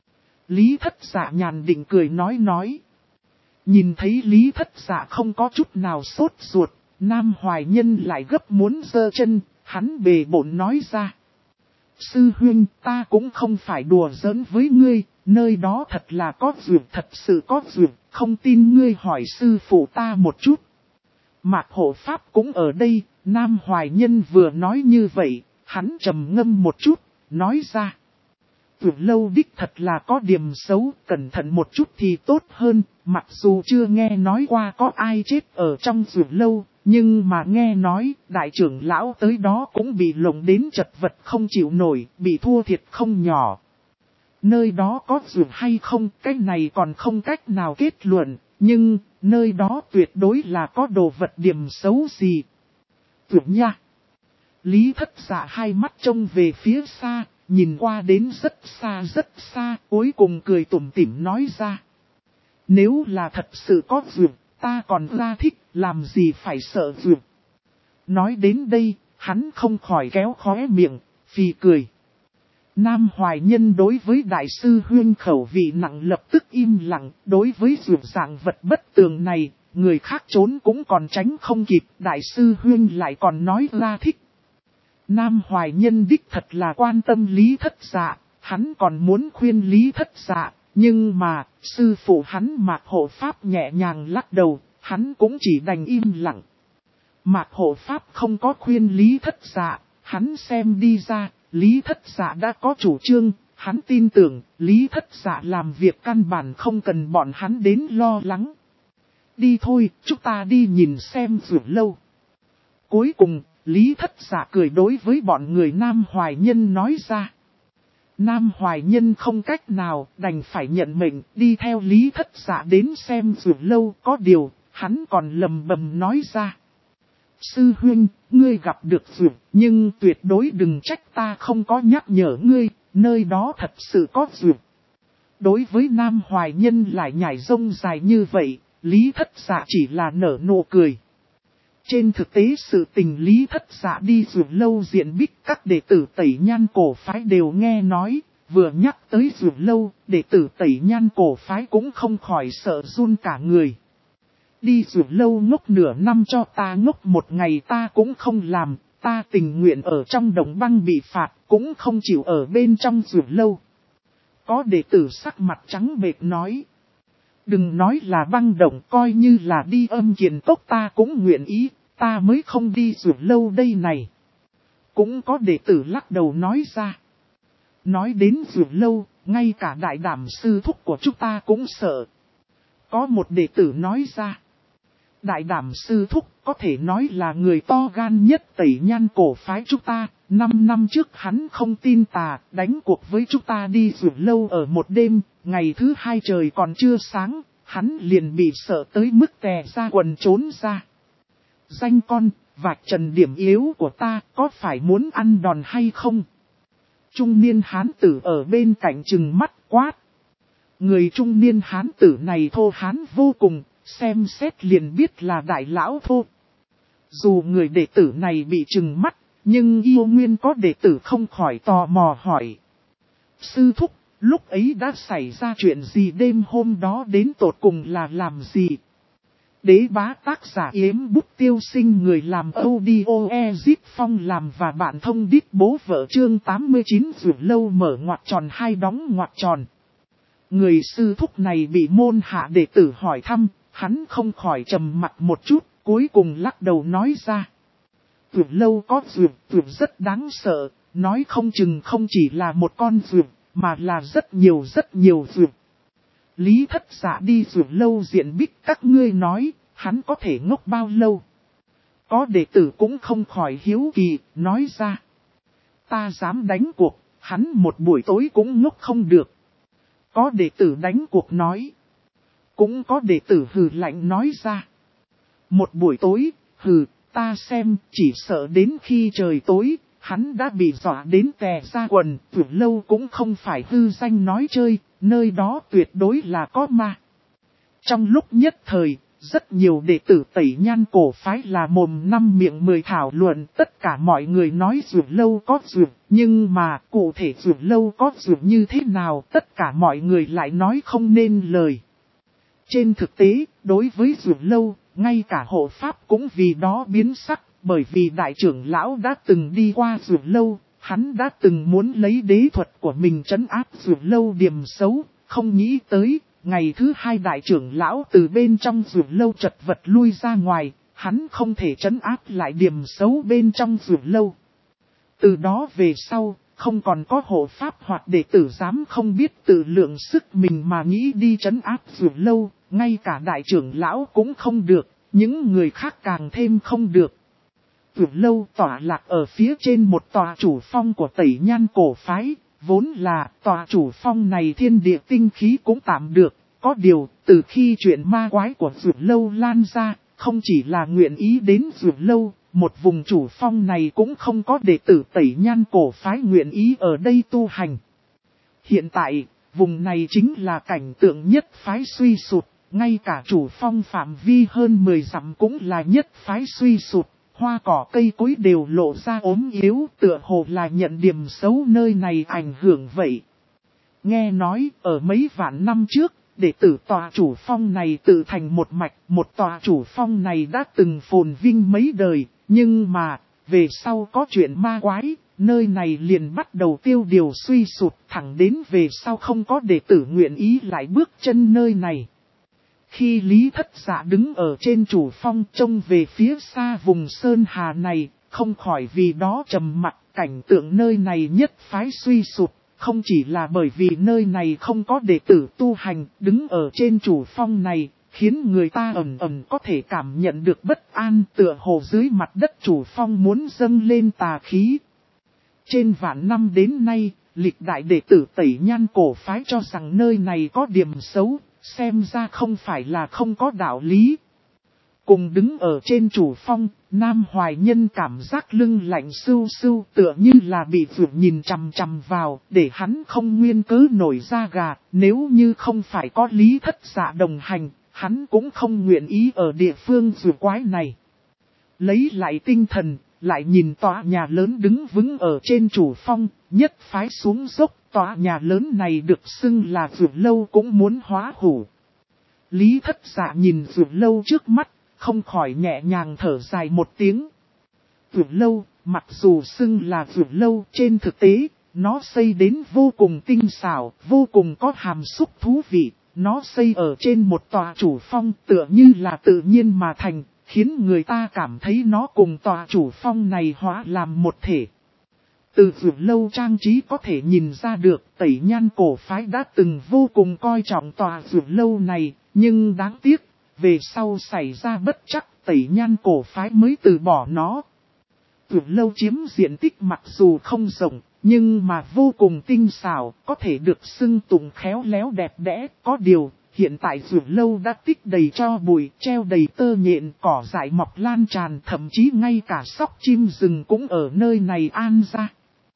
Lý Thất Dạ nhàn định cười nói. Nhìn thấy Lý Thất Dạ không có chút nào sốt ruột, Nam Hoài Nhân lại gấp muốn giơ chân, hắn bề bộn nói ra. Sư huynh, ta cũng không phải đùa giỡn với ngươi, nơi đó thật là có dược, thật sự có dược, không tin ngươi hỏi sư phụ ta một chút. Mạc Hộ Pháp cũng ở đây, Nam Hoài Nhân vừa nói như vậy, hắn trầm ngâm một chút, nói ra. Dược lâu đích thật là có điểm xấu, cẩn thận một chút thì tốt hơn, mặc dù chưa nghe nói qua có ai chết ở trong dược lâu, nhưng mà nghe nói, đại trưởng lão tới đó cũng bị lộng đến chật vật không chịu nổi, bị thua thiệt không nhỏ. Nơi đó có dược hay không, cái này còn không cách nào kết luận, nhưng, nơi đó tuyệt đối là có đồ vật điểm xấu gì. Dược nha! Lý Thất Dạ hai mắt trông về phía xa, nhìn qua đến rất xa, cuối cùng cười tủm tỉm nói ra. Nếu là thật sự có dược, ta còn ra thích, làm gì phải sợ dược. Nói đến đây, hắn không khỏi kéo khóe miệng, phì cười. Nam Hoài Nhân đối với đại sư huyên khẩu vị nặng lập tức im lặng, đối với dược dạng vật bất tường này, người khác trốn cũng còn tránh không kịp, đại sư huyên lại còn nói ra thích. Nam Hoài Nhân đích thật là quan tâm Lý Thất Dạ, hắn còn muốn khuyên Lý Thất Dạ, nhưng mà, sư phụ hắn Mạc Hộ Pháp nhẹ nhàng lắc đầu, hắn cũng chỉ đành im lặng. Mạc Hộ Pháp không có khuyên Lý Thất Dạ, hắn xem đi ra, Lý Thất Dạ đã có chủ trương, hắn tin tưởng, Lý Thất Dạ làm việc căn bản không cần bọn hắn đến lo lắng. Đi thôi, chúng ta đi nhìn xem Dược Lâu. Cuối cùng, Lý Thất Dạ cười đối với bọn người Nam Hoài Nhân nói ra. Nam Hoài Nhân không cách nào, đành phải nhận mệnh, đi theo Lý Thất Dạ đến xem Dược Lâu, có điều, hắn còn lầm bầm nói ra. Sư huynh, ngươi gặp được dược, nhưng tuyệt đối đừng trách ta không có nhắc nhở ngươi, nơi đó thật sự có dược. Đối với Nam Hoài Nhân lại nhảy rông dài như vậy, Lý Thất Dạ chỉ là nở nụ cười. Trên thực tế sự tình Lý Thất Dạ đi Dược Lâu diện bích, các đệ tử Tẩy Nhan cổ phái đều nghe nói, vừa nhắc tới Dược Lâu, đệ tử Tẩy Nhan cổ phái cũng không khỏi sợ run cả người. Đi Dược Lâu ngốc nửa năm cho ta ngốc một ngày ta cũng không làm, ta tình nguyện ở trong đồng băng bị phạt, cũng không chịu ở bên trong Dược Lâu. Có đệ tử sắc mặt trắng bệch nói. Đừng nói là băng động, coi như là đi âm kiền cốc ta cũng nguyện ý, ta mới không đi Dược Lâu đây này. Cũng có đệ tử lắc đầu nói ra. Nói đến Dược Lâu, ngay cả đại đảm sư thúc của chúng ta cũng sợ. Có một đệ tử nói ra. Đại đảm sư thúc có thể nói là người to gan nhất Tẩy Nhan cổ phái chúng ta. 5 năm trước hắn không tin tà, đánh cuộc với chúng ta đi Dược Lâu ở một đêm. Ngày thứ 2 trời còn chưa sáng, hắn liền bị sợ tới mức tè ra quần trốn ra. Danh con, vạch trần điểm yếu của ta, có phải muốn ăn đòn hay không? Trung niên hán tử ở bên cạnh trừng mắt quát. Người trung niên hán tử này thô hán vô cùng, xem xét liền biết là đại lão thô. Dù người đệ tử này bị trừng mắt, nhưng yêu nguyên có đệ tử không khỏi tò mò hỏi. Sư thúc, lúc ấy đã xảy ra chuyện gì, đêm hôm đó đến tột cùng là làm gì? Đế bá tác giả Yếm Bút Tiêu Sinh, người làm audio Ezip Phong làm và bạn thông đít bố vợ, chương 89 Dược Lâu mở ngoặc tròn hai đóng ngoặc tròn. Người sư thúc này bị môn hạ đệ tử hỏi thăm, hắn không khỏi trầm mặt một chút, cuối cùng lắc đầu nói ra. Dược Lâu có dược rất đáng sợ, nói không chừng không chỉ là một con dược, mà là rất nhiều dược. Lý Thất Dạ đi Dược Lâu diện bích, các ngươi nói, hắn có thể ngốc bao lâu? Có đệ tử cũng không khỏi hiếu kỳ, nói ra. Ta dám đánh cuộc, hắn một buổi tối cũng ngốc không được. Có đệ tử đánh cuộc nói. Cũng có đệ tử hừ lạnh nói ra. Một buổi tối, ta xem, chỉ sợ đến khi trời tối, hắn đã bị dọa đến tè ra quần. Dược Lâu cũng không phải hư danh nói chơi, nơi đó tuyệt đối là có ma. Trong lúc nhất thời, rất nhiều đệ tử Tẩy Nhan cổ phái là mồm năm miệng 10 thảo luận, tất cả mọi người nói Dược Lâu có dược, nhưng mà cụ thể Dược Lâu có dược như thế nào, tất cả mọi người lại nói không nên lời. Trên thực tế, đối với Dược Lâu, ngay cả hộ pháp cũng vì đó biến sắc, bởi vì đại trưởng lão đã từng đi qua Dược Lâu, hắn đã từng muốn lấy đế thuật của mình trấn áp Dược Lâu điểm xấu, không nghĩ tới. Ngày thứ 2 đại trưởng lão từ bên trong Dược Lâu chật vật lui ra ngoài, hắn không thể trấn áp lại điểm xấu bên trong Dược Lâu. Từ đó về sau, không còn có hộ pháp hoặc đệ tử dám không biết tự lượng sức mình mà nghĩ đi trấn áp Dược Lâu, ngay cả đại trưởng lão cũng không được, những người khác càng thêm không được. Dược Lâu tọa lạc ở phía trên một tòa chủ phong của Tẩy Nhan cổ phái. Vốn là tòa chủ phong này thiên địa tinh khí cũng tạm được, có điều từ khi chuyện ma quái của Dược Lâu lan ra, không chỉ là nguyện ý đến Dược Lâu, một vùng chủ phong này cũng không có đệ tử Tẩy Nhan cổ phái nguyện ý ở đây tu hành. Hiện tại, vùng này chính là cảnh tượng nhất phái suy sụt, ngay cả chủ phong phạm vi hơn 10 dặm cũng là nhất phái suy sụt. Hoa cỏ cây cối đều lộ ra ốm yếu, tựa hồ là nhận điểm xấu nơi này ảnh hưởng vậy. Nghe nói, ở mấy vạn năm trước, đệ tử tòa chủ phong này tự thành một mạch, một tòa chủ phong này đã từng phồn vinh mấy đời, nhưng mà, về sau có chuyện ma quái, nơi này liền bắt đầu tiêu điều suy sụt, thẳng đến về sau không có đệ tử nguyện ý lại bước chân nơi này. Khi Lý Thất Dạ đứng ở trên chủ phong trông về phía xa vùng Sơn Hà này, không khỏi vì đó trầm mặc, cảnh tượng nơi này nhất phái suy sụp, không chỉ là bởi vì nơi này không có đệ tử tu hành, đứng ở trên chủ phong này, khiến người ta ẩn ẩn có thể cảm nhận được bất an, tựa hồ dưới mặt đất chủ phong muốn dâng lên tà khí. Trên vạn năm đến nay, lịch đại đệ tử Tẩy Nhan cổ phái cho rằng nơi này có điểm xấu. Xem ra không phải là không có đạo lý. Cùng đứng ở trên chủ phong, Nam Hoài Nhân cảm giác lưng lạnh sưu sưu, tựa như là bị vượt nhìn chằm chằm vào, để hắn không nguyên cớ nổi da gà. Nếu như không phải có Lý Thất Dạ đồng hành, hắn cũng không nguyện ý ở địa phương vượt quái này. Lấy lại tinh thần, lại nhìn tòa nhà lớn đứng vững ở trên chủ phong, nhất phái xuống dốc. Tòa nhà lớn này được xưng là Dược Lâu cũng muốn hóa hủ. Lý Thất Dạ nhìn Dược Lâu trước mắt, không khỏi nhẹ nhàng thở dài một tiếng. Dược Lâu, mặc dù xưng là Dược Lâu, trên thực tế, nó xây đến vô cùng tinh xảo, vô cùng có hàm xúc thú vị. nó xây ở trên một tòa chủ phong tựa như là tự nhiên mà thành, khiến người ta cảm thấy nó cùng tòa chủ phong này hóa làm một thể. Từ Vượt Lâu trang trí có thể nhìn ra được Tẩy Nhan cổ phái đã từng vô cùng coi trọng tòa Vượt Lâu này, nhưng đáng tiếc, về sau xảy ra bất trắc Tẩy Nhan cổ phái mới từ bỏ nó. Vượt Lâu chiếm diện tích mặc dù không rộng, nhưng mà vô cùng tinh xảo, có thể được xưng tụng khéo léo đẹp đẽ. Có điều, hiện tại Vượt Lâu đã tích đầy tro bụi, treo đầy tơ nhện, cỏ dại mọc lan tràn, thậm chí ngay cả sóc chim rừng cũng ở nơi này an ra.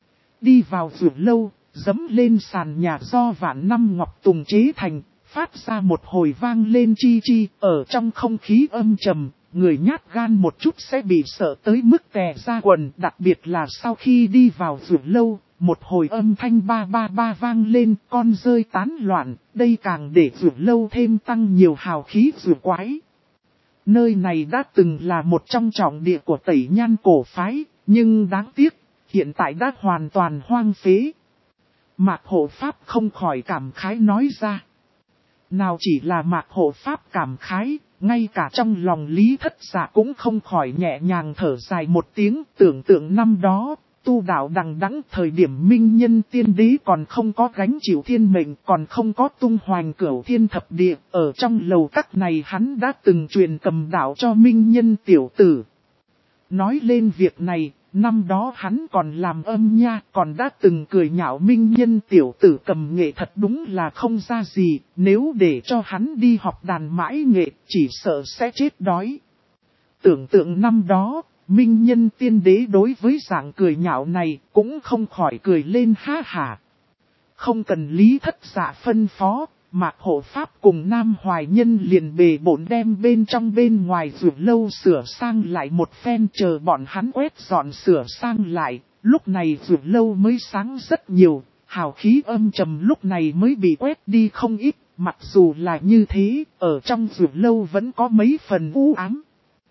Đi vào Vượt Lâu, dẫm lên sàn nhà do vạn năm ngọc tùng chế thành, phát ra một hồi vang lên chi chi, ở trong không khí âm trầm, người nhát gan một chút sẽ bị sợ tới mức tè ra quần, đặc biệt là sau khi đi vào Vượt Lâu, một hồi âm thanh ba ba ba vang lên, con rơi tán loạn, đây càng để Vượt Lâu thêm tăng nhiều hào khí vượt quái. Nơi này đã từng là một trong trọng địa của Tẩy Nhan cổ phái, nhưng đáng tiếc, hiện tại đã hoàn toàn hoang phế. Mạc Hộ Pháp không khỏi cảm khái nói ra. Nào chỉ là Mạc Hộ Pháp cảm khái, ngay cả trong lòng Lý Thất Dạ cũng không khỏi nhẹ nhàng thở dài một tiếng. Tưởng tượng năm đó, tu đạo đằng đẵng thời điểm Minh Nhân Tiên Đế còn không có gánh chịu thiên mệnh, còn không có tung hoành cửu thiên thập địa. Ở trong lầu các này hắn đã từng truyền cầm đạo cho Minh Nhân tiểu tử. Nói lên việc này, năm đó hắn còn làm âm nha, còn đã từng cười nhạo Minh Nhân tiểu tử cầm nghệ thật đúng là không ra gì, nếu để cho hắn đi học đàn mãi nghệ, chỉ sợ sẽ chết đói. Tưởng tượng năm đó, Minh Nhân Tiên Đế đối với dạng cười nhạo này, cũng không khỏi cười lên ha hả. Không cần Lý Thất Dạ phân phó, Mạc Hộ Pháp cùng Nam Hoài Nhân liền bề bộn đem bên trong bên ngoài Vượt Lâu sửa sang lại một phen, chờ bọn hắn quét dọn sửa sang lại, lúc này Vượt Lâu mới sáng rất nhiều, hào khí âm trầm lúc này mới bị quét đi không ít, mặc dù là như thế, ở trong Vượt Lâu vẫn có mấy phần u ám.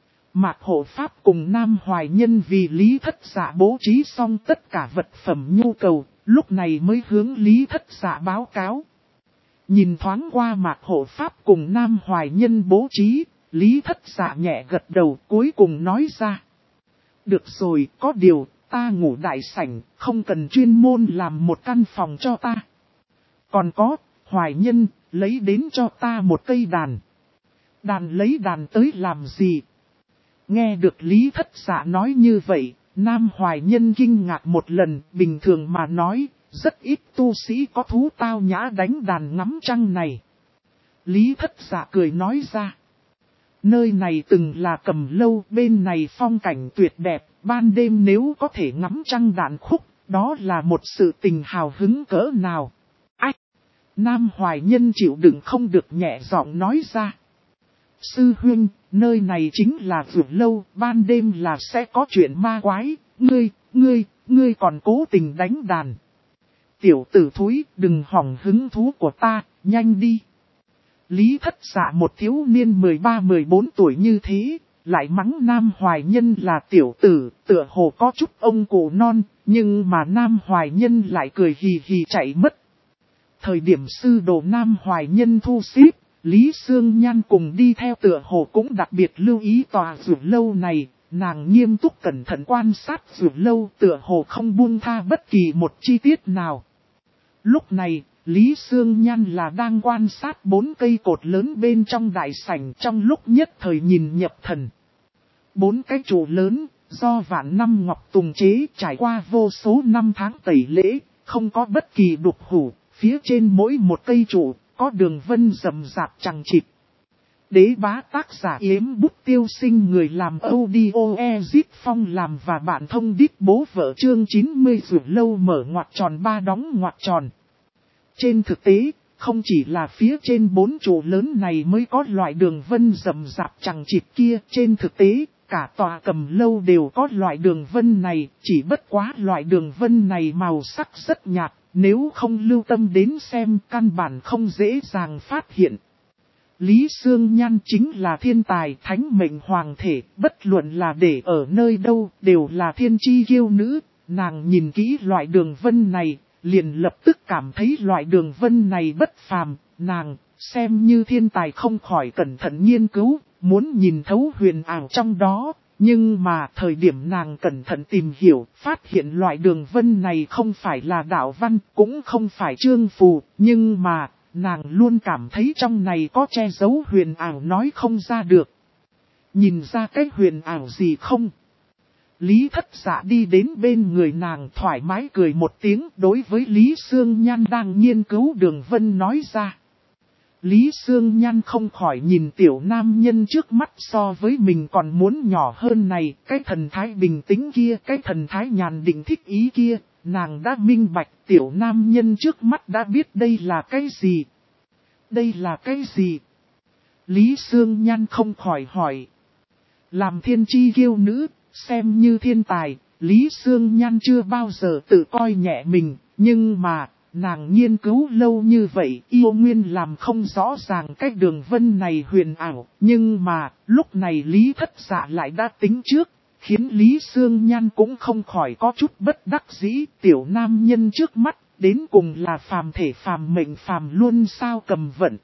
Mạc Hộ Pháp cùng Nam Hoài Nhân vì Lý Thất Dạ bố trí xong tất cả vật phẩm nhu cầu, lúc này mới hướng Lý Thất Dạ báo cáo. Nhìn thoáng qua Mạc Hộ Pháp cùng Nam Hoài Nhân bố trí, Lý Thất Dạ nhẹ gật đầu cuối cùng nói ra. Được rồi, có điều, ta ngủ đại sảnh, không cần chuyên môn làm một căn phòng cho ta. Còn có, Hoài Nhân, lấy đến cho ta một cây đàn. Đàn lấy đàn tới làm gì? Nghe được Lý Thất Dạ nói như vậy, Nam Hoài Nhân kinh ngạc một lần, bình thường mà nói, rất ít tu sĩ có thú tao nhã đánh đàn ngắm trăng này. Lý Thất Dạ cười nói ra. Nơi này từng là Cầm Lâu, bên này phong cảnh tuyệt đẹp, ban đêm nếu có thể ngắm trăng đàn khúc, đó là một sự tình hào hứng cỡ nào. Ách! Nam Hoài Nhân chịu đựng không được nhẹ giọng nói ra. Sư huynh, nơi này chính là Vượt Lâu, ban đêm là sẽ có chuyện ma quái, ngươi còn cố tình đánh đàn. Tiểu tử thúi, đừng hỏng hứng thú của ta, nhanh đi. Lý Thất Dạ một thiếu niên 13-14 tuổi như thế, lại mắng Nam Hoài Nhân là tiểu tử, tựa hồ có chút ông cụ non, nhưng mà Nam Hoài Nhân lại cười hì hì chạy mất. Thời điểm sư đồ Nam Hoài Nhân thu xếp, Lý Sương Nhan cùng đi theo tựa hồ cũng đặc biệt lưu ý tòa Vượt Lâu này, nàng nghiêm túc cẩn thận quan sát Vượt Lâu tựa hồ không buông tha bất kỳ một chi tiết nào. Lúc này, Lý Sương Nhan là đang quan sát 4 cây cột lớn bên trong đại sảnh, trong lúc nhất thời nhìn nhập thần. 4 cái trụ lớn, do vạn năm ngọc tùng chế, trải qua vô số năm tháng tẩy lễ, không có bất kỳ đục hủ, phía trên mỗi một cây trụ, có đường vân rậm rạp chằng chịt. Đế bá tác giả Yếm Bút Tiêu Sinh, người làm audio Ezit Phong làm và bạn thông đít bố vợ chương 90 Vượt Lâu mở ngoặc tròn 3 đóng ngoặc tròn. Trên thực tế, không chỉ là phía trên 4 trụ lớn này mới có loại đường vân rậm rạp chằng chịt kia, trên thực tế, cả tòa Cầm Lâu đều có loại đường vân này, chỉ bất quá loại đường vân này màu sắc rất nhạt, nếu không lưu tâm đến xem căn bản không dễ dàng phát hiện. Lý Sương Nhan chính là thiên tài thánh mệnh hoàng thể, bất luận là để ở nơi đâu, đều là thiên chi kiêu nữ, nàng nhìn kỹ loại đường vân này, liền lập tức cảm thấy loại đường vân này bất phàm, nàng xem như thiên tài không khỏi cẩn thận nghiên cứu, muốn nhìn thấu huyền ảo trong đó. Nhưng mà thời điểm nàng cẩn thận tìm hiểu, phát hiện loại đường vân này không phải là đạo văn, cũng không phải chương phù, nhưng mà nàng luôn cảm thấy trong này có che giấu huyền ảo nói không ra được. Nhìn ra cái huyền ảo gì không? Lý Thất Dạ đi đến bên người nàng thoải mái cười một tiếng, đối với Lý Sương Nhan đang nghiên cứu đường vân nói ra. Lý Sương Nhan không khỏi nhìn tiểu nam nhân trước mắt so với mình còn muốn nhỏ hơn này, cái thần thái bình tĩnh kia, cái thần thái nhàn định thích ý kia, nàng đã minh bạch tiểu nam nhân trước mắt đã biết đây là cái gì. Đây là cái gì? Lý Sương Nhan không khỏi hỏi. Làm thiên chi kiêu nữ, xem như thiên tài, Lý Sương Nhan chưa bao giờ tự coi nhẹ mình, nhưng mà, nàng nghiên cứu lâu như vậy, yêu nguyên làm không rõ ràng cách đường vân này huyền ảo, nhưng mà, lúc này Lý Thất Dạ lại đã tính trước, khiến Lý Sương Nhan cũng không khỏi có chút bất đắc dĩ, tiểu nam nhân trước mắt, đến cùng là phàm thể phàm mệnh phàm luôn sao cầm vận.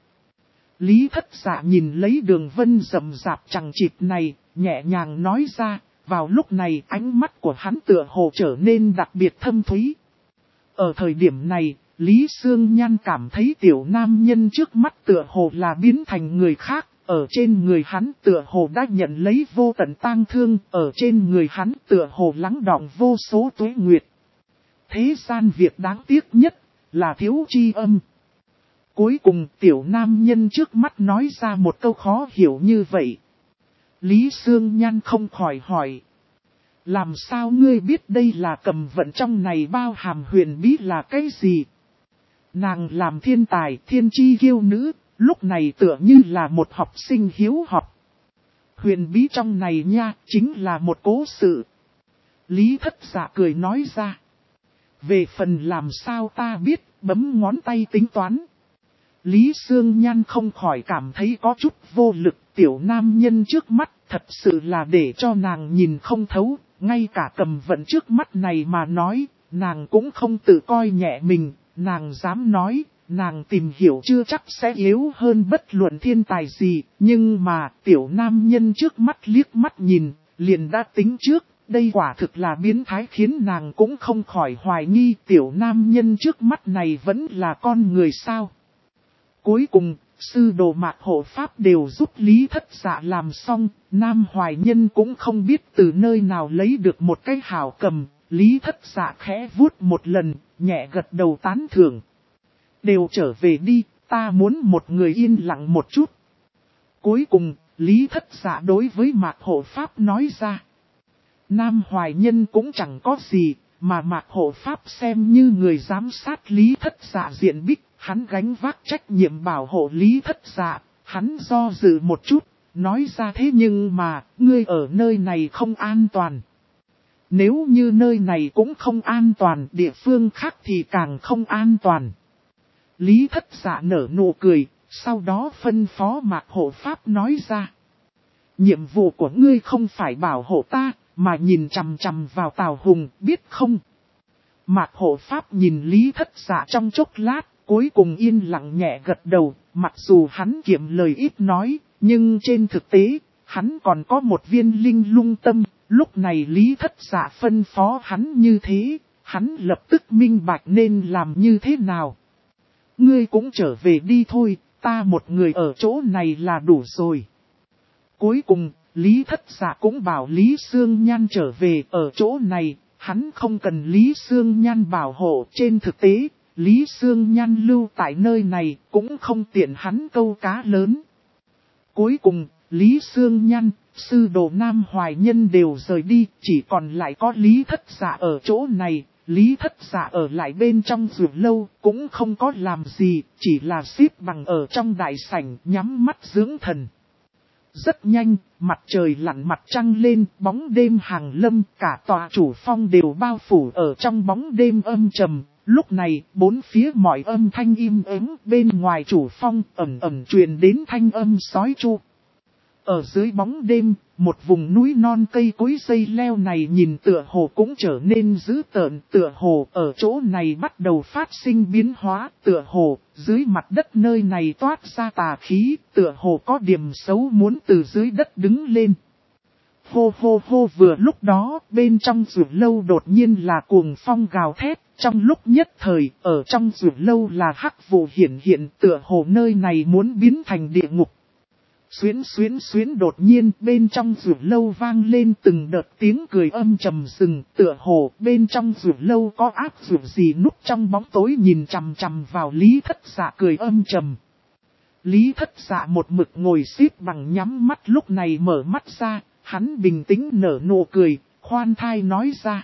Lý Thất Dạ nhìn lấy đường vân rậm rạp chằng chịt này, nhẹ nhàng nói ra, vào lúc này ánh mắt của hắn tựa hồ trở nên đặc biệt thâm thúy. Ở thời điểm này, Lý Sương Nhan cảm thấy tiểu nam nhân trước mắt tựa hồ là biến thành người khác, ở trên người hắn tựa hồ đã nhận lấy vô tận tang thương, ở trên người hắn tựa hồ lắng đọng vô số tuế nguyệt. Thế gian việc đáng tiếc nhất là thiếu tri âm. Cuối cùng tiểu nam nhân trước mắt nói ra một câu khó hiểu như vậy. Lý Sương Nhan không khỏi hỏi. Làm sao ngươi biết đây là cầm vận trong này bao hàm huyền bí là cái gì? Nàng làm thiên tài, thiên chi kiêu nữ, lúc này tựa như là một học sinh hiếu học. Huyền bí trong này nha, chính là một cố sự. Lý Thất Dạ cười nói ra. Về phần làm sao ta biết, bấm ngón tay tính toán. Lý Sương Nhan không khỏi cảm thấy có chút vô lực, tiểu nam nhân trước mắt thật sự là để cho nàng nhìn không thấu, ngay cả cầm vận trước mắt này mà nói, nàng cũng không tự coi nhẹ mình, nàng dám nói, nàng tìm hiểu chưa chắc sẽ yếu hơn bất luận thiên tài gì, nhưng mà tiểu nam nhân trước mắt liếc mắt nhìn, liền đã tính trước, đây quả thực là biến thái khiến nàng cũng không khỏi hoài nghi tiểu nam nhân trước mắt này vẫn là con người sao. Cuối cùng, sư đồ Mạc Hộ Pháp đều giúp Lý Thất Dạ làm xong, Nam Hoài Nhân cũng không biết từ nơi nào lấy được một cái hảo cầm, Lý Thất Dạ khẽ vuốt một lần, nhẹ gật đầu tán thưởng. Đều trở về đi, ta muốn một người yên lặng một chút. Cuối cùng, Lý Thất Dạ đối với Mạc Hộ Pháp nói ra. Nam Hoài Nhân cũng chẳng có gì, mà Mạc Hộ Pháp xem như người giám sát Lý Thất Dạ diện bích. Hắn gánh vác trách nhiệm bảo hộ Lý Thất Dạ, hắn do dự một chút, nói ra thế nhưng mà, ngươi ở nơi này không an toàn. Nếu như nơi này cũng không an toàn, địa phương khác thì càng không an toàn. Lý Thất Dạ nở nụ cười, sau đó phân phó Mạc Hộ Pháp nói ra. Nhiệm vụ của ngươi không phải bảo hộ ta, mà nhìn chằm chằm vào Tào Hùng, biết không? Mạc Hộ Pháp nhìn Lý Thất Dạ trong chốc lát. Cuối cùng yên lặng nhẹ gật đầu, mặc dù hắn kiệm lời ít nói, nhưng trên thực tế, hắn còn có một viên linh lung tâm, lúc này Lý Thất Dạ phân phó hắn như thế, hắn lập tức minh bạch nên làm như thế nào. Ngươi cũng trở về đi thôi, ta một người ở chỗ này là đủ rồi. Cuối cùng, Lý Thất Dạ cũng bảo Lý Sương Nhan trở về ở chỗ này, hắn không cần Lý Sương Nhan bảo hộ trên thực tế. Lý Sương Nhan lưu tại nơi này cũng không tiện hắn câu cá lớn. Cuối cùng, Lý Sương Nhan, sư đồ Nam Hoài Nhân đều rời đi, chỉ còn lại có Lý Thất Dạ ở chỗ này. Lý Thất Dạ ở lại bên trong dù lâu, cũng không có làm gì, chỉ là xếp bằng ở trong đại sảnh nhắm mắt dưỡng thần. Rất nhanh, mặt trời lặn mặt trăng lên, bóng đêm hàng lâm, cả tòa chủ phong đều bao phủ ở trong bóng đêm âm trầm. Lúc này, bốn phía mọi âm thanh im ắng bên ngoài chủ phong ẩm ẩm truyền đến thanh âm sói chu. Ở dưới bóng đêm, một vùng núi non cây cối dây leo này nhìn tựa hồ cũng trở nên dữ tợn, tựa hồ ở chỗ này bắt đầu phát sinh biến hóa, tựa hồ dưới mặt đất nơi này toát ra tà khí, tựa hồ có điểm xấu muốn từ dưới đất đứng lên. Hô hô hô, vừa lúc đó, bên trong rừng lâu đột nhiên là cuồng phong gào thét, trong lúc nhất thời, ở trong rừng lâu là hắc vụ hiển hiện, tựa hồ nơi này muốn biến thành địa ngục. Xuyến xuyến xuyến, đột nhiên bên trong rừng lâu vang lên từng đợt tiếng cười âm trầm rừng, tựa hồ bên trong rừng lâu có ác rừng gì núp trong bóng tối nhìn chằm chằm vào Lý Thất Dạ cười âm trầm. Lý Thất Dạ một mực ngồi xít bằng nhắm mắt, lúc này mở mắt ra, hắn bình tĩnh nở nụ cười, khoan thai nói ra.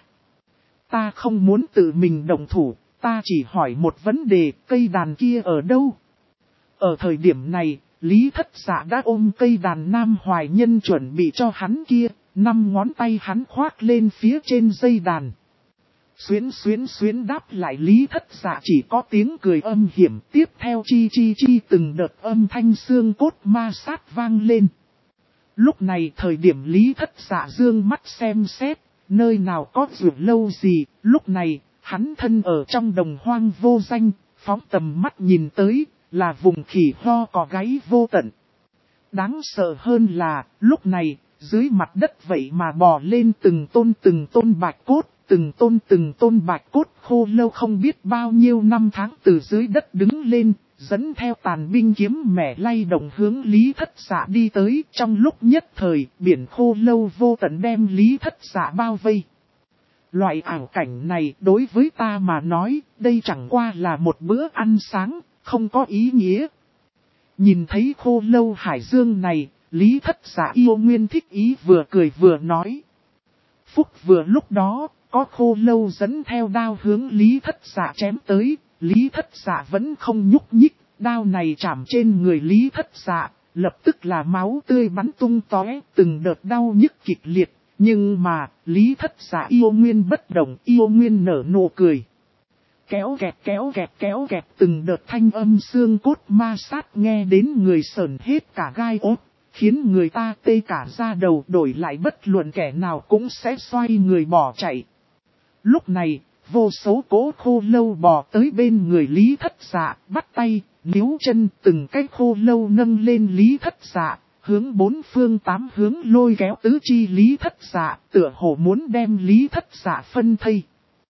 Ta không muốn tự mình động thủ, ta chỉ hỏi một vấn đề, cây đàn kia ở đâu? Ở thời điểm này, Lý Thất Dạ đã ôm cây đàn Nam Hoài Nhân chuẩn bị cho hắn kia, 5 ngón tay hắn khoác lên phía trên dây đàn. Xuyến xuyến xuyến, đáp lại Lý Thất Dạ chỉ có tiếng cười âm hiểm, tiếp theo chi chi chi từng đợt âm thanh xương cốt ma sát vang lên. Lúc này thời điểm Lý Thất Dạ dương mắt xem xét, nơi nào có rừng lâu gì, lúc này, hắn thân ở trong đồng hoang vô danh, phóng tầm mắt nhìn tới, là vùng khỉ ho cò gáy vô tận. Đáng sợ hơn là, lúc này, dưới mặt đất vậy mà bò lên từng tôn bạch cốt, từng tôn bạch cốt khô lâu không biết bao nhiêu năm tháng từ dưới đất đứng lên, dẫn theo tàn binh kiếm mẻ lay động hướng Lý Thất Dạ đi tới. Trong lúc nhất thời, biển khô lâu vô tận đem Lý Thất Dạ bao vây. Loại ảo cảnh này đối với ta mà nói, đây chẳng qua là một bữa ăn sáng, không có ý nghĩa. Nhìn thấy khô lâu hải dương này, Lý Thất Dạ yêu nguyên thích ý vừa cười vừa nói. Phúc vừa lúc đó, có khô lâu dẫn theo đao hướng Lý Thất Dạ chém tới, Lý Thất Dạ vẫn không nhúc nhích, đao này chạm trên người Lý Thất Dạ, lập tức là máu tươi bắn tung tóe, từng đợt đau nhức kịch liệt, nhưng mà, Lý Thất Dạ yêu nguyên bất động, yêu nguyên nở nụ cười. Kéo kẹt từng đợt thanh âm xương cốt ma sát nghe đến người sởn hết cả gai ốt, khiến người ta tê cả da đầu, đổi lại bất luận kẻ nào cũng sẽ xoay người bỏ chạy. Lúc này, vô số cỗ khô lâu bò tới bên người Lý Thất Dạ, bắt tay, níu chân, từng cái khô lâu nâng lên Lý Thất Dạ, hướng 4 phương 8 hướng lôi kéo tứ chi Lý Thất Dạ, tựa hồ muốn đem Lý Thất Dạ phân thây.